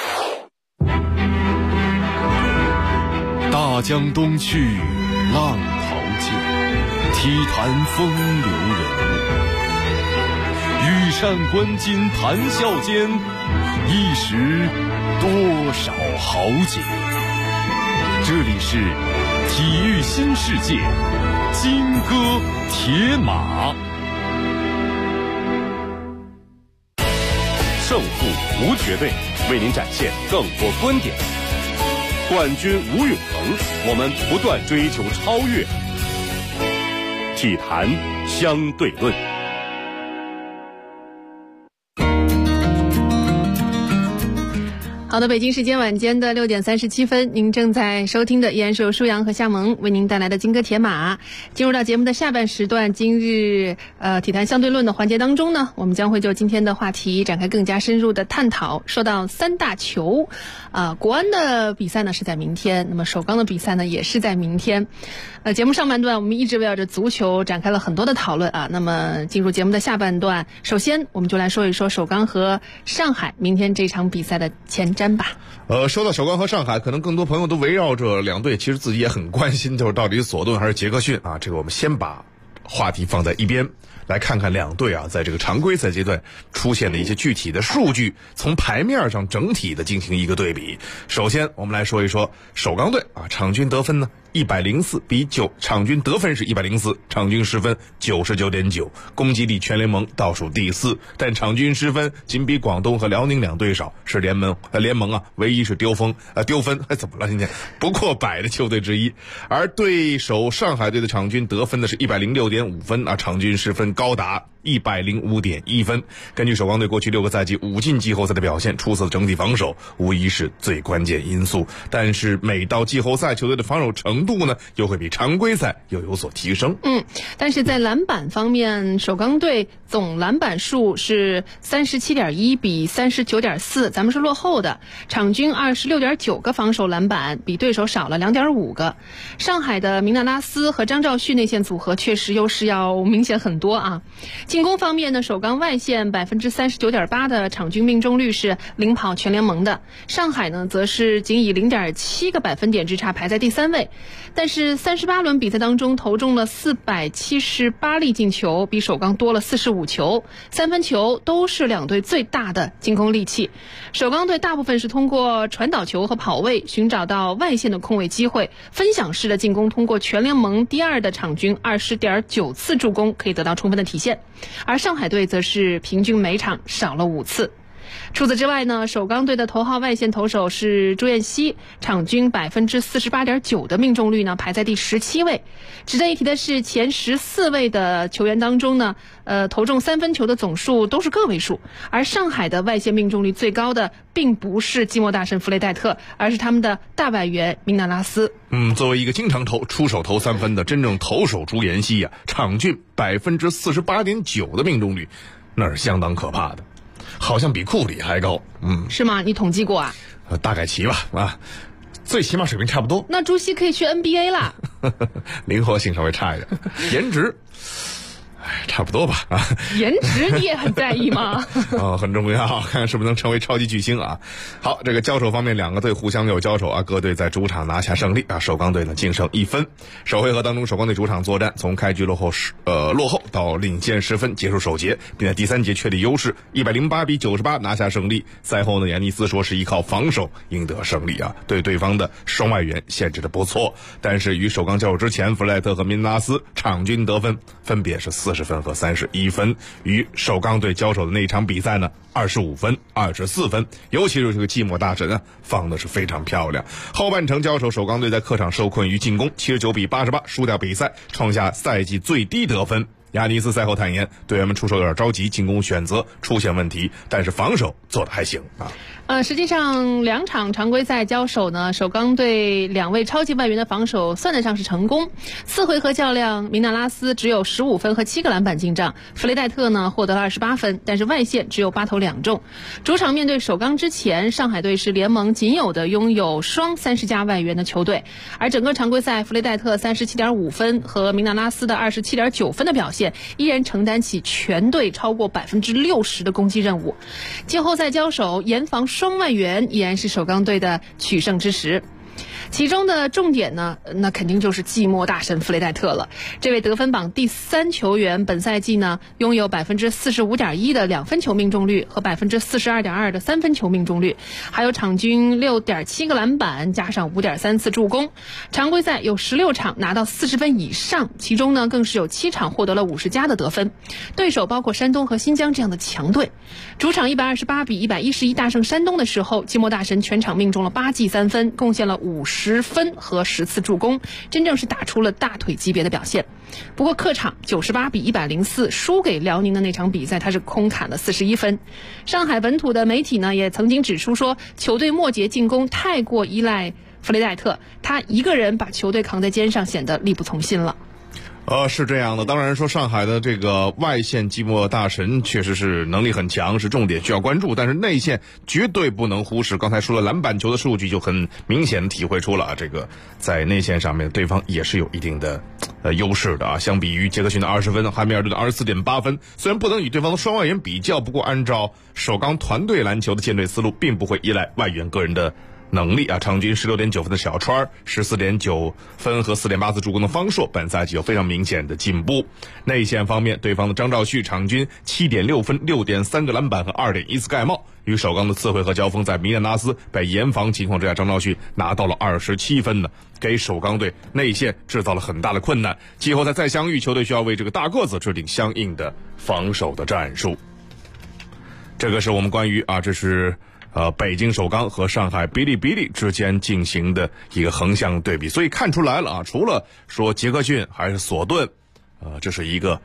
大江东去，浪淘尽，体坛风流人物。羽扇纶巾谈笑间，一时多少豪杰。这里是体育新世界，金戈铁马。胜负无绝对，为您展现更多观点。冠军无永恒，我们不断追求超越。体坛相对论。 好的，北京时间晚间的6点37分，您正在收听的依然是由舒阳和夏萌为您带来的金戈铁马。进入到节目的下半时段，今日体坛相对论的环节当中呢，我们将会就今天的话题展开更加深入的探讨。说到3大球，国安的比赛呢是在明天，那么首钢的比赛呢也是在明天。节目上半段我们一直围绕着足球展开了很多的讨论啊。那么进入节目的下半段，首先我们就来说一说首钢和上海明天这场比赛的前瞻吧。 说到首钢和上海，可能更多朋友都围绕着两队，其实自己也很关心，就是到底索顿还是杰克逊啊。这个我们先把话题放在一边，来看看两队啊在这个常规赛阶段出现的一些具体的数据，从牌面上整体的进行一个对比。首先我们来说一说首钢队啊，场均得分呢104比9，场均得分是104，场均失分99.9，攻击力全联盟倒数第4，但场均失分仅比广东和辽宁两队少，是联盟啊唯一是丢分怎么了今天不过100的球队之一。而对手上海队的场均得分呢是106.5分啊，场均失分高达 105.1分。根据首钢队过去6个赛季5进季后赛的表现，出色的整体防守无疑是最关键因素。但是每到季后赛，球队的防守程度呢，又会比常规赛又有所提升。 但是在篮板方面，首钢队总篮板数是37.1比39.4，咱们是落后的，场均26.9个防守篮板，比对手少了2.5个。上海的明纳拉斯和张兆旭内线组合确实优势要明显很多啊。进攻方面呢，首钢外线39.8%的场均命中率是领跑全联盟的，上海呢则是仅以0.7个百分点之差排在第3位。但是38轮比赛当中投中了478粒进球，比首钢多了45球，三分球都是两队最大的进攻利器。首钢队大部分是通过传导球和跑位寻找到外线的空位机会，分享式的进攻通过全联盟第2的场均20.9次助攻可以得到充分的体现，而上海队则是平均每场少了5次。除此之外呢，首钢队的头号外线投手是朱彦西，场均48.9%的命中率呢排在第17位。值得一提的是，前14位的球员当中呢，投中三分球的总数都是个位数，而上海的外线命中率最高的并不是寂寞大神弗雷戴特，而是他们的大外援明纳拉斯。 作为一个经常出手投三分的真正投手朱彦西场均48.9%的命中率，那是相当可怕的。好像比库里还高， 是吗？你统计过啊？ 大概齐吧，最起码水平差不多。 那朱熹可以去 NBA 啦。 灵活性稍微差一点，颜值，差不多吧颜值你也很在意吗？ 很重要，看看是不是能成为超级巨星啊。好，这个交手方面，两个队互相有交手各队在主场拿下胜利首钢队呢净胜1分。首回合当中，首钢队主场作战，从开局落后到领先10分，结束首节，并在第3节确立优势，108比98拿下胜利。赛后呢，亚尼斯说是依靠防守赢得胜利对对方的双外援限制的不错。但是与首钢交手之前，弗莱特和明纳拉斯场均得分分别是40分和31分，与首钢队交手的那一场比赛呢，25分、24分，尤其是这个寂寞大神放的是非常漂亮。后半程交手，首钢队在客场受困于进攻，79比88输掉比赛，创下赛季最低得分。亚尼斯赛后坦言，队员们出手有点着急，进攻选择出现问题，但是防守做得还行实际上2场常规赛交手呢，首钢队2位超级外援的防守算得上是成功。4回合较量，明纳拉斯只有15分和7个篮板进账，弗雷戴特呢获得了28分，但是外线只有8投2中。主场面对首钢之前，上海队是联盟仅有的拥有双30加外援的球队，而整个常规赛弗雷戴特37.5分和明纳拉斯的27.9分的表现，依然承担起全队超过60%的攻击任务。季后赛交手，严防双外援依然是首钢队的取胜之时。其中的重点呢，那肯定就是寂寞大神弗雷戴特了。这位得分榜第3球员，本赛季呢拥有45.1%的2分球命中率和42.2%的3分球命中率，还有场均6.7个篮板，加上5.3次助攻。常规赛有16场拿到40分以上，其中呢更是有7场获得了50加的得分。对手包括山东和新疆这样的强队。主场128比111大胜山东的时候，寂寞大神全场命中了8记3分，贡献了50分和10次助攻，真正是打出了大腿级别的表现。不过客场98比104输给辽宁的那场比赛，他是空砍了41分。上海本土的媒体呢也曾经指出说，球队末节进攻太过依赖弗雷戴特，他一个人把球队扛在肩上，显得力不从心了。 是这样的，当然说上海的这个外线寂寞大神确实是能力很强，是重点需要关注，但是内线绝对不能忽视。刚才说了篮板球的数据，就很明显的体会出了这个在内线上面对方也是有一定的优势的相比于杰克逊的20分，汉密尔顿的24.8分，虽然不能与对方的双外援比较，不过按照首钢团队篮球的建队思路，并不会依赖外援个人的能力场均16.9分的小川，14.9分和4.8次助攻的方硕，本赛季有非常明显的进步。内线方面，对方的张兆旭场均7.6分、6.3个篮板和2.1次盖帽。与首钢的4回合交锋，在明纳拉斯被严防情况之下，张兆旭拿到了27分呢，给首钢队内线制造了很大的困难。季后赛再相遇，球队需要为这个大个子制定相应的防守的战术。这个是我们关于这是北京首钢和上海哔哩哔哩之间进行的一个横向对比，所以看出来了除了说杰克逊还是索顿，这是一个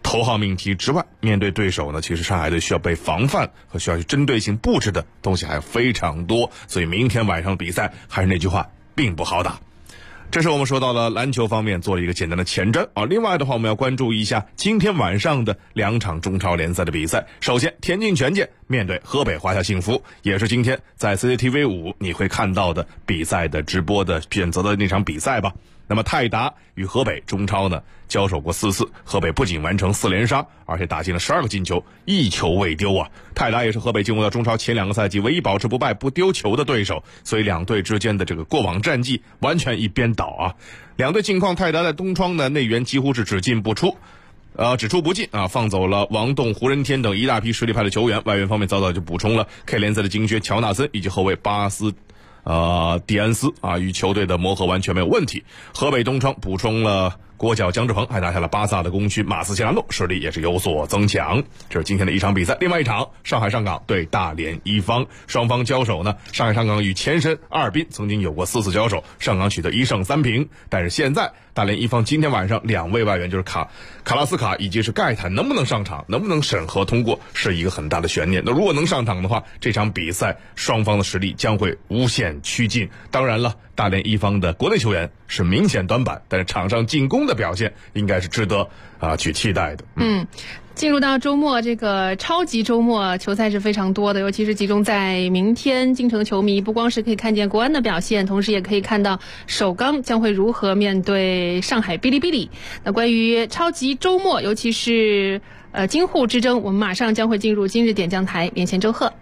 头号命题之外，面对对手呢，其实上海队需要被防范和需要去针对性布置的东西还有非常多，所以明天晚上的比赛还是那句话，并不好打。这是我们说到了篮球方面做了一个简单的前瞻啊。另外的话，我们要关注一下今天晚上的2场中超联赛的比赛。首先，田径权健面对河北华夏幸福，也是今天在 CCTV5 你会看到的比赛的直播的选择的那场比赛吧。那么泰达与河北中超呢交手过4次，河北不仅完成4连杀，而且打进了12个进球，1球未丢啊。泰达也是河北进入到中超前2个赛季唯一保持不败不丢球的对手，所以两队之间的这个过往战绩完全一边倒啊。两队近况，泰达在东窗的内援几乎是只进不出，只出不进啊，放走了王栋、胡仁天等一大批实力派的球员，外援方面早早就补充了 K 联赛的金靴乔纳森以及后卫巴斯迪安斯啊，与球队的磨合完全没有问题。河北东窗补充了国脚姜志鹏，还拿下了巴萨的功勋马斯切拉诺，实力也是有所增强。这是今天的一场比赛。另外一场，上海上港对大连一方，双方交手呢，上海上港与前身阿尔滨曾经有过4次交手，上港取得1胜3平，但是现在大连一方今天晚上2位外援就是卡拉斯卡以及是盖坦能不能上场，能不能审核通过，是一个很大的悬念。那如果能上场的话，这场比赛双方的实力将会无限趋近。当然了，大连一方的国内球员是明显短板，但是场上进攻的表现应该是值得去期待的。 进入到周末，这个超级周末球赛是非常多的，尤其是集中在明天。京城球迷不光是可以看见国安的表现，同时也可以看到首钢将会如何面对上海哔哩哔哩。那关于超级周末，尤其是京沪之争，我们马上将会进入今日点将台连线周贺。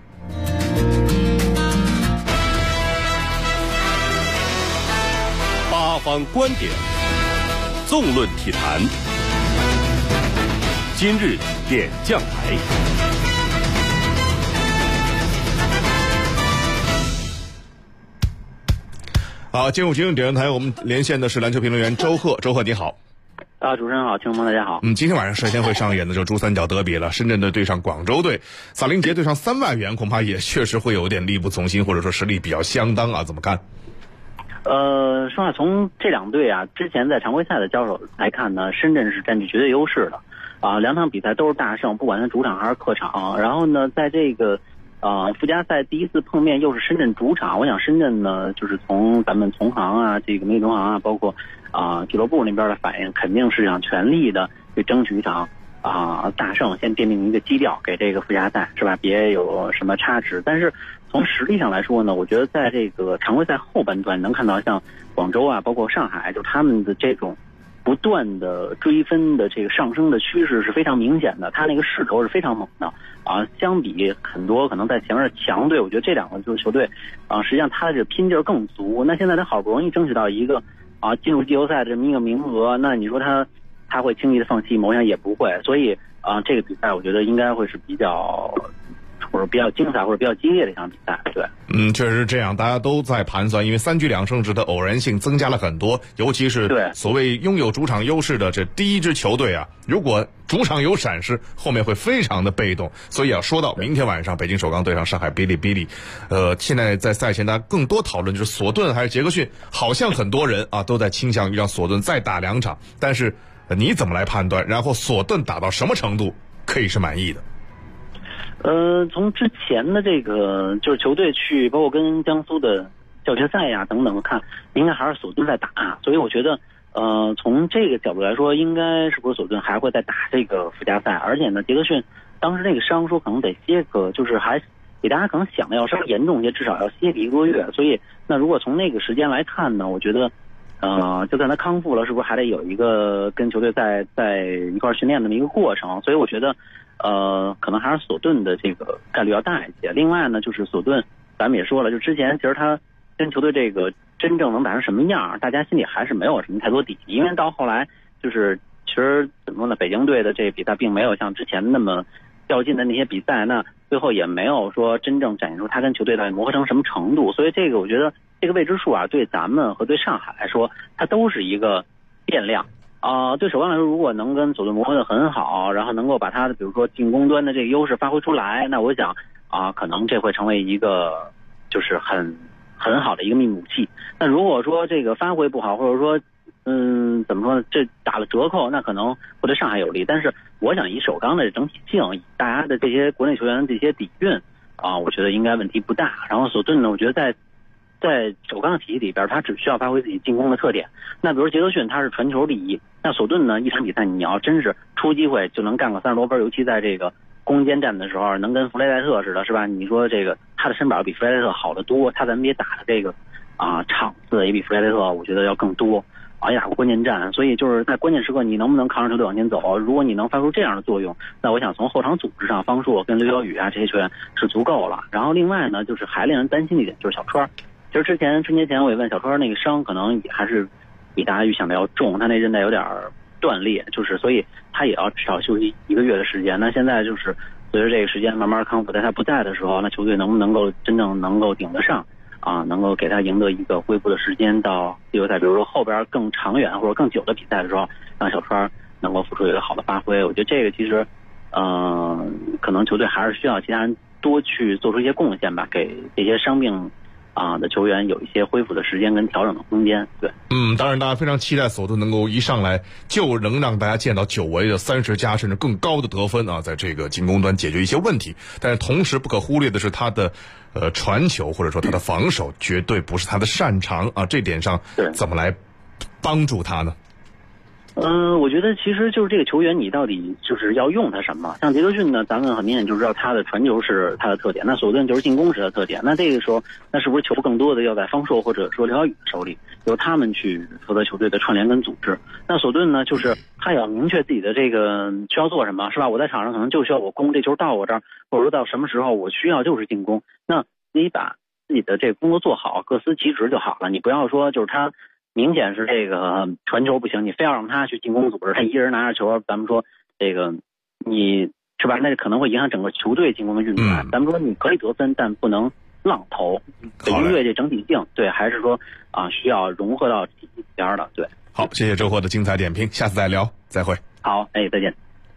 八方观点，纵论体坛。今日点将台。 好，进入今日点将台，我们连线的是篮球评论员周贺。周贺你好。 主持人好，听众朋友大家好。 今天晚上率先会上演的就是珠三角德比了，深圳队对上广州队，萨林杰对上3外援，恐怕也确实会有点力不从心，或者说实力比较相当啊，怎么看？ 说实话，从这两队之前在常规赛的交手来看呢，深圳是占据绝对优势的，2场比赛都是大胜，不管是主场还是客场。然后呢，在这个附加赛第一次碰面又是深圳主场，我想深圳呢，就是从咱们同行这个媒体同行包括俱乐部那边的反应，肯定是想全力的去争取一场大胜，先奠定一个基调给这个附加赛，是吧？别有什么差池。但是从实力上来说呢，我觉得在这个常规赛后半段能看到像广州包括上海，就他们的这种不断的追分的这个上升的趋势是非常明显的，他那个势头是非常猛的相比很多可能在前面的强队，我觉得这两个就是球队实际上他的这拼劲儿更足。那现在他好不容易争取到一个进入季后赛这么一个名额，那你说他会轻易的放弃吗？我想也不会。所以这个比赛我觉得应该会是比较精彩或者比较激烈的一场比赛。对， 确实是这样，大家都在盘算，因为3局2胜制的偶然性增加了很多，尤其是所谓拥有主场优势的这第一支球队如果主场有闪失，后面会非常的被动。所以说到明天晚上北京首钢对上上海哔哩哔哩，现在在赛前大家更多讨论就是索顿还是杰克逊，好像很多人都在倾向于让索顿再打2场，但是你怎么来判断？然后索顿打到什么程度可以是满意的？ 从之前的这个就是球队去包括跟江苏的教学赛等等看，应该还是索顿在打，所以我觉得从这个角度来说，应该是不是索顿还会再打这个附加赛。而且呢，杰克逊当时那个伤说可能得歇个，就是还比大家可能想的要稍微严重些，至少要歇个1个多月。所以那如果从那个时间来看呢，我觉得就算他康复了，是不是还得有一个跟球队在一块训练的一个过程？所以我觉得可能还是索顿的这个概率要大一些。另外呢，就是索顿咱们也说了，就之前其实他跟球队这个真正能打成什么样，大家心里还是没有什么太多底气。因为到后来就是其实怎么说呢，北京队的这比赛并没有像之前那么较劲的那些比赛，那最后也没有说真正展现出他跟球队的磨合成什么程度。所以这个我觉得这个未知数对咱们和对上海来说，它都是一个变量。对首钢来说，如果能跟索顿磨合的很好，然后能够把他的比如说进攻端的这个优势发挥出来，那我想可能这会成为一个就是很好的一个密武器。那如果说这个发挥不好，或者说怎么说呢？这打了折扣，那可能会对上海有利。但是我想以首钢的整体性，以大家的这些国内球员这些底蕴啊，我觉得应该问题不大。然后索顿呢，我觉得在首钢的体系里边，他只需要发挥自己进攻的特点。那比如杰克逊他是传球第一，那索顿呢一场比赛你要真是出机会就能干个30多分，尤其在这个攻坚战的时候，能跟弗雷戴特似的，是吧？你说这个他的身板比弗雷戴特好得多，他在 NBA 打的这个场次也比弗雷戴特我觉得要更多。也打过关键战，所以就是在关键时刻你能不能扛着球队往前走？如果你能发挥这样的作用，那我想从后场组织上，方硕跟刘晓宇这些球员是足够了。然后另外呢，就是还令人担心的一点就是小川。其实之前春节前我也问小川，那个伤可能也还是比大家预想的要重，他那韧带有点断裂，就是所以他也要至少休息1个月的时间。那现在就是随着这个时间慢慢康复，在他不在的时候，那球队能不能够真正能够顶得上？能够给他赢得一个恢复的时间到季后赛，比如说后边更长远或者更久的比赛的时候，让小川能够付出一个好的发挥。我觉得这个其实，可能球队还是需要其他人多去做出一些贡献吧，给这些伤病的球员有一些恢复的时间跟调整的空间。对， 当然大家非常期待索顿能够一上来就能让大家见到久违的30加甚至更高的得分在这个进攻端解决一些问题。但是同时不可忽略的是他的传球或者说他的防守绝对不是他的擅长这点上怎么来帮助他呢？ 我觉得其实就是这个球员你到底就是要用他什么。像杰克逊呢，咱们很明显就知道他的传球是他的特点，那索顿就是进攻是他的特点。那这个时候，那是不是球更多的要在方硕或者说刘晓宇手里，由他们去负责球队的串联跟组织？那索顿呢，就是他也要明确自己的这个需要做什么，是吧？我在场上可能就需要我攻，这球到我这儿，或者说到什么时候我需要就是进攻。那你把自己的这个工作做好，各司其职就好了。你不要说就是他明显是这个传球不行，你非要让他去进攻组织，他一个人拿着球，咱们说这个你是吧？那可能会影响整个球队进攻的运转。咱们说你可以得分，但不能浪投。北京队这整体性，对，还是说需要融合到体系里边的。对， 好，谢谢周获的精彩点评，下次再聊，再会。 好，再见。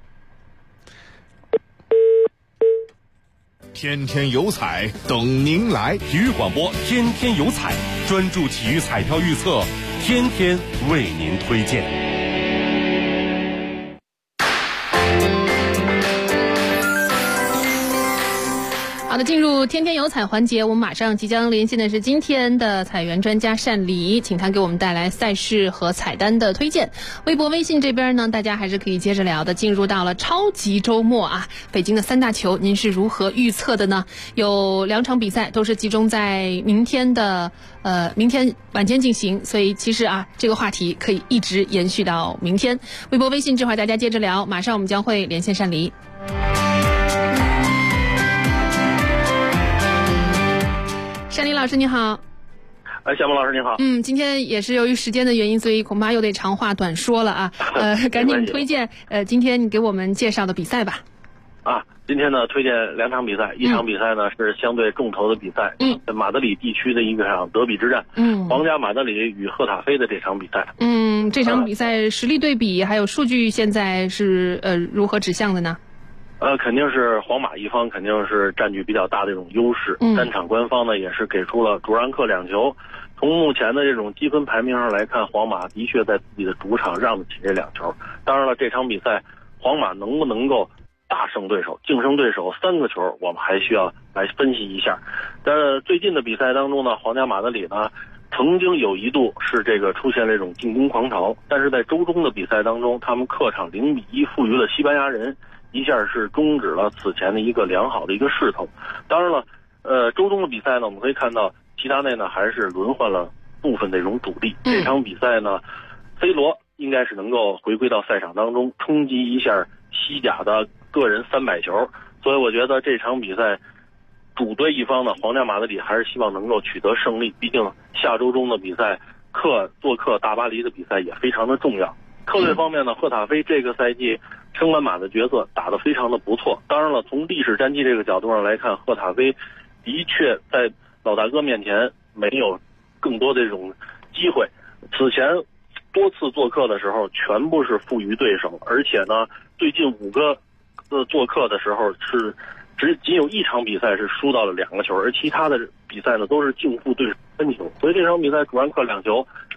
天天有彩等您来， 体育广播天天有彩，专注体育彩票预测，天天为您推荐。 好的，进入天天有彩环节，我们马上即将连线的是今天的彩源专家单黎，请他给我们带来赛事和彩单的推荐。微博微信这边呢，大家还是可以接着聊的。进入到了超级周末北京的3大球您是如何预测的呢？有2场比赛都是集中在明天晚间进行，所以其实这个话题可以一直延续到明天。微博微信这会儿大家接着聊，马上我们将会连线单黎。单黎老师你好。 夏萌老师您好。 今天也是由于时间的原因，所以恐怕又得长话短说了赶紧推荐今天你给我们介绍的比赛吧。 今天呢推荐2场比赛，一场比赛呢是相对重头的比赛，在马德里地区的一场德比之战，皇家马德里与赫塔菲的这场比赛。 这场比赛实力对比还有数据现在是如何指向的呢？ 肯定是皇马一方肯定是占据比较大的这种优势。单场官方呢也是给出了主让客2球。从目前的这种积分排名上来看，皇马的确在自己的主场让得起这2球。当然了，这场比赛皇马能不能够大胜对手、净胜对手3个球，我们还需要来分析一下。在最近的比赛当中呢，皇家马德里呢曾经有一度是这个出现这种进攻狂潮，但是在周中的比赛当中，他们客场0-1负于了西班牙人，一下是终止了此前的一个良好的一个势头。当然了，周中的比赛呢，我们可以看到齐达内呢还是轮换了部分这种主力。这场比赛呢，C 罗应该是能够回归到赛场当中，冲击一下西甲的个人300球。所以我觉得这场比赛主队一方呢，皇家马德里还是希望能够取得胜利。毕竟下周中的比赛做客大巴黎的比赛也非常的重要。客队方面呢，赫塔菲这个赛季升班马的角色打得非常的不错。当然了，从历史战绩这个角度上来看，赫塔菲的确在老大哥面前没有更多的这种机会。此前多次做客的时候全部是负于对手，而且呢最近5个做客的时候是仅有1场比赛是输到了2个球，而其他的比赛呢都是净负对手3球。所以这场比赛主让客2球，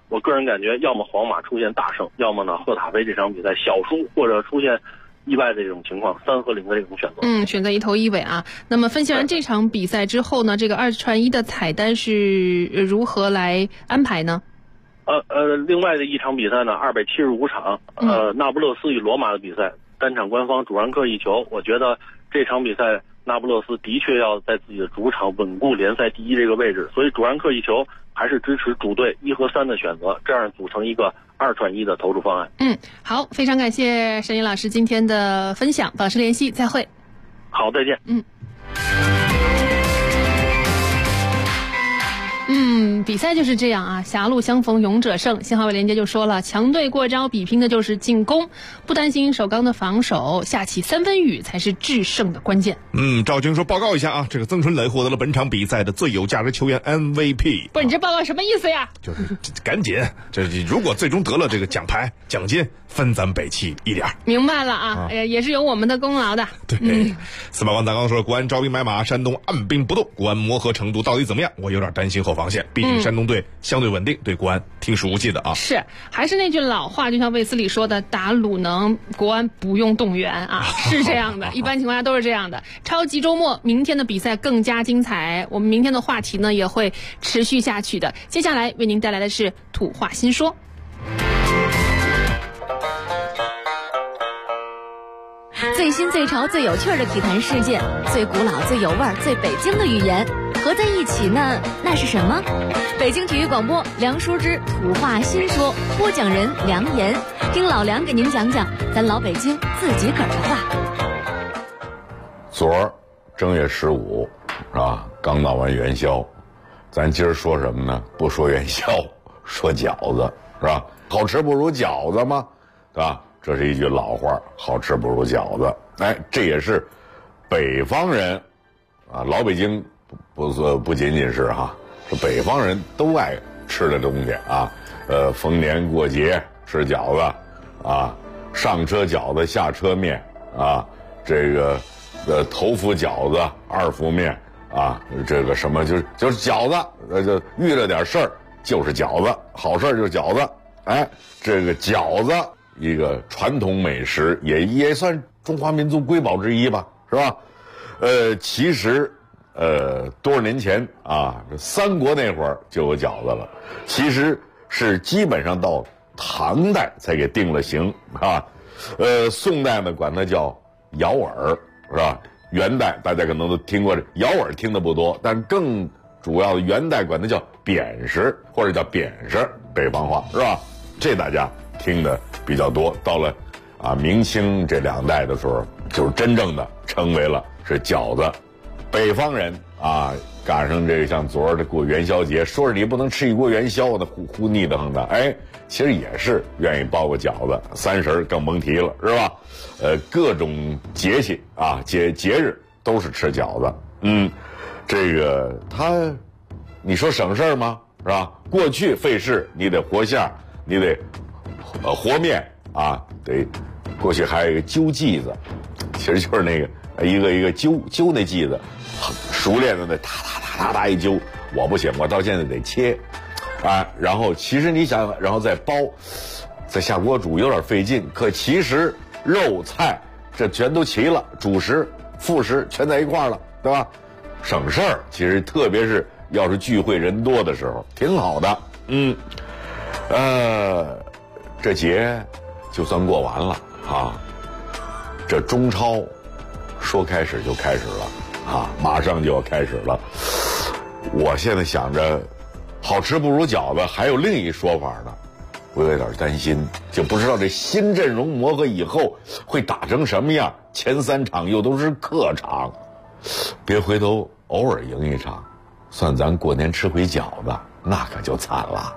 我个人感觉，要么皇马出现大胜，要么呢赫塔菲这场比赛小输，或者出现意外的这种情况，3和0的这种选择。 选择一头一尾啊。那么分析完这场比赛之后呢，这个2串1的彩单是如何来安排呢？ 另外的一场比赛呢，275场，那不勒斯与罗马的比赛，单场官方主让客1球。我觉得这场比赛那不勒斯的确要在自己的主场稳固联赛第一这个位置，所以主让客1球还是支持主队1和3的选择，这样组成一个2串1的投注方案。 好，非常感谢沈毅老师今天的分享，保持联系，再会。 好，再见。 比赛就是这样啊，狭路相逢勇者胜。新华为连接就说了，强队过招比拼的就是进攻，不担心首钢的防守，下起3分雨才是制胜的关键。 赵军说报告一下啊，这个曾春磊获得了本场比赛的最有价值球员 MVP。 不是你这报告什么意思呀？ 就是赶紧，这如果最终得了这个奖牌奖金，分咱北汽一点。 明白了啊，也是有我们的功劳的。 对，司马光大刚说，国安招兵买马，山东按兵不动，国安磨合程度到底怎么样？我有点担心后防线，毕竟山东队相对稳定，对国安挺熟悉的啊。 是，还是那句老话，就像卫斯理说的，打鲁能，国安不用动员啊，是这样的，一般情况下都是这样的。超级周末，明天的比赛更加精彩，我们明天的话题呢也会持续下去的。接下来为您带来的是土话新说。 最新最潮最有趣的体坛事件，最古老最有味儿最北京的语言合在一起呢，那是什么？北京体育广播梁淑之土话新说，播讲人梁岩，听老梁给您讲讲咱老北京自己个儿的话。 昨儿正月15是吧？刚闹完元宵，咱今儿说什么呢？不说元宵，说饺子是吧？好吃不如饺子嘛，对吧？这是一句老话，好吃不如饺子。这也是北方人啊，老北京不仅仅是是北方人都爱吃的东西啊。逢年过节吃饺子啊，上车饺子下车面啊，这个头伏饺子二伏面啊，这个什么就是饺子，就遇了点事儿就是饺子，好事就是饺子。这个饺子一个传统美食，也算中华民族瑰宝之一吧，是吧？其实多少年前啊，三国那会儿就有饺子了，其实是基本上到唐代才给定了型啊。宋代呢管它叫摇饵，是吧？元代大家可能都听过，摇饵听的不多，但更主要的元代管它叫扁食或者叫扁食，北方话是吧？这大家听的比较多。到了明清这2代的时候，就是真正的成为了是饺子。北方人啊，赶上这个像昨儿的过元宵节，说是你不能吃一锅元宵的，呼腻得很的，其实也是愿意包个饺子。30更甭提了，是吧？各种节气啊，节日都是吃饺子。这个你说省事儿吗？是吧？过去费事，你得和馅儿，你得和面啊，得过去还有一个揪剂子，其实就是那个一个揪那剂子，熟练的那哒一揪，我不行，我到现在得切然后其实你想，然后再包，再下锅煮有点费劲，可其实肉菜这全都齐了，主食副食全在一块了，对吧？省事儿，其实特别是要是聚会人多的时候，挺好的。这节就算过完了啊，这中超说开始就开始了马上就要开始了。我现在想着，好吃不如饺子，还有另一说法呢，我有点担心，就不知道这新阵容磨合以后会打成什么样。前3场又都是客场，别回头偶尔赢一场，算咱过年吃回饺子，那可就惨了。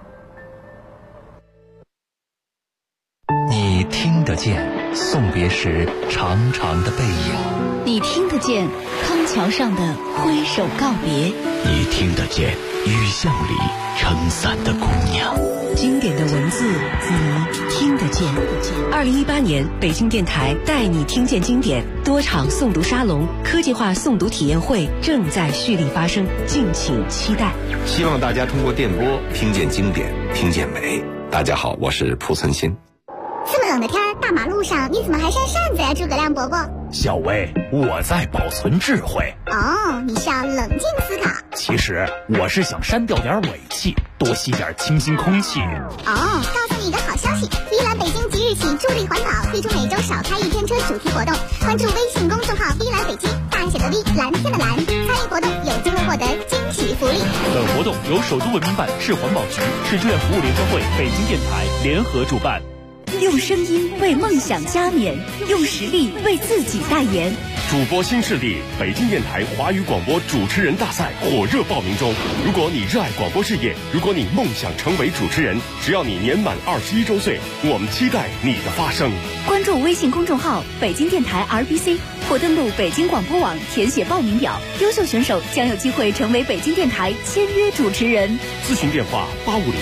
你听得见送别时长长的背影， 你听得见康桥上的挥手告别， 你听得见雨巷里撑伞的姑娘。 经典的文字你听得见。2018年北京电台带你听见经典多场诵读沙龙、科技化诵读体验会正在蓄力发生，敬请期待。 希望大家通过电波听见经典，听见美。大家好，我是蒲存昕。 这么冷的天儿，大马路上你怎么还扇扇子呀，诸葛亮伯伯？ 小薇，我在保存智慧。 哦，你是要冷静思考。 其实我是想删掉点尾气，多吸点清新空气。 哦，告诉你一个好消息，依兰北京即日起助力环保，推出每周少开一天车主题活动。关注微信公众号依兰北京，大写的 V， 蓝天的蓝，参与活动有机会获得惊喜福利。 本活动由首都文明办、市环保局、市志愿服务联合会、北京电台联合主办。 用声音为梦想加冕，用实力为自己代言。 主播新势力北京电台华语广播主持人大赛火热报名中。如果你热爱广播事业，如果你梦想成为主持人，只要你年满21周岁，我们期待你的发声。 关注微信公众号北京电台 RBC 或登录北京广播网填写报名表，优秀选手将有机会成为北京电台签约主持人。 咨询电话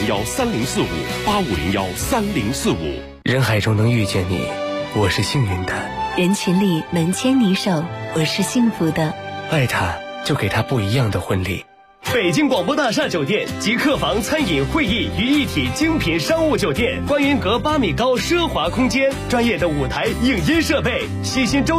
85013045，85013045。 人海中能遇见你，我是幸运的； 人群里能牵你手，我是幸福的。 爱他，就给他不一样的婚礼。 北京广播大厦酒店集客房、餐饮、会议于一体精品商务酒店，观云阁8米高奢华空间，专业的舞台、影音设备，悉心周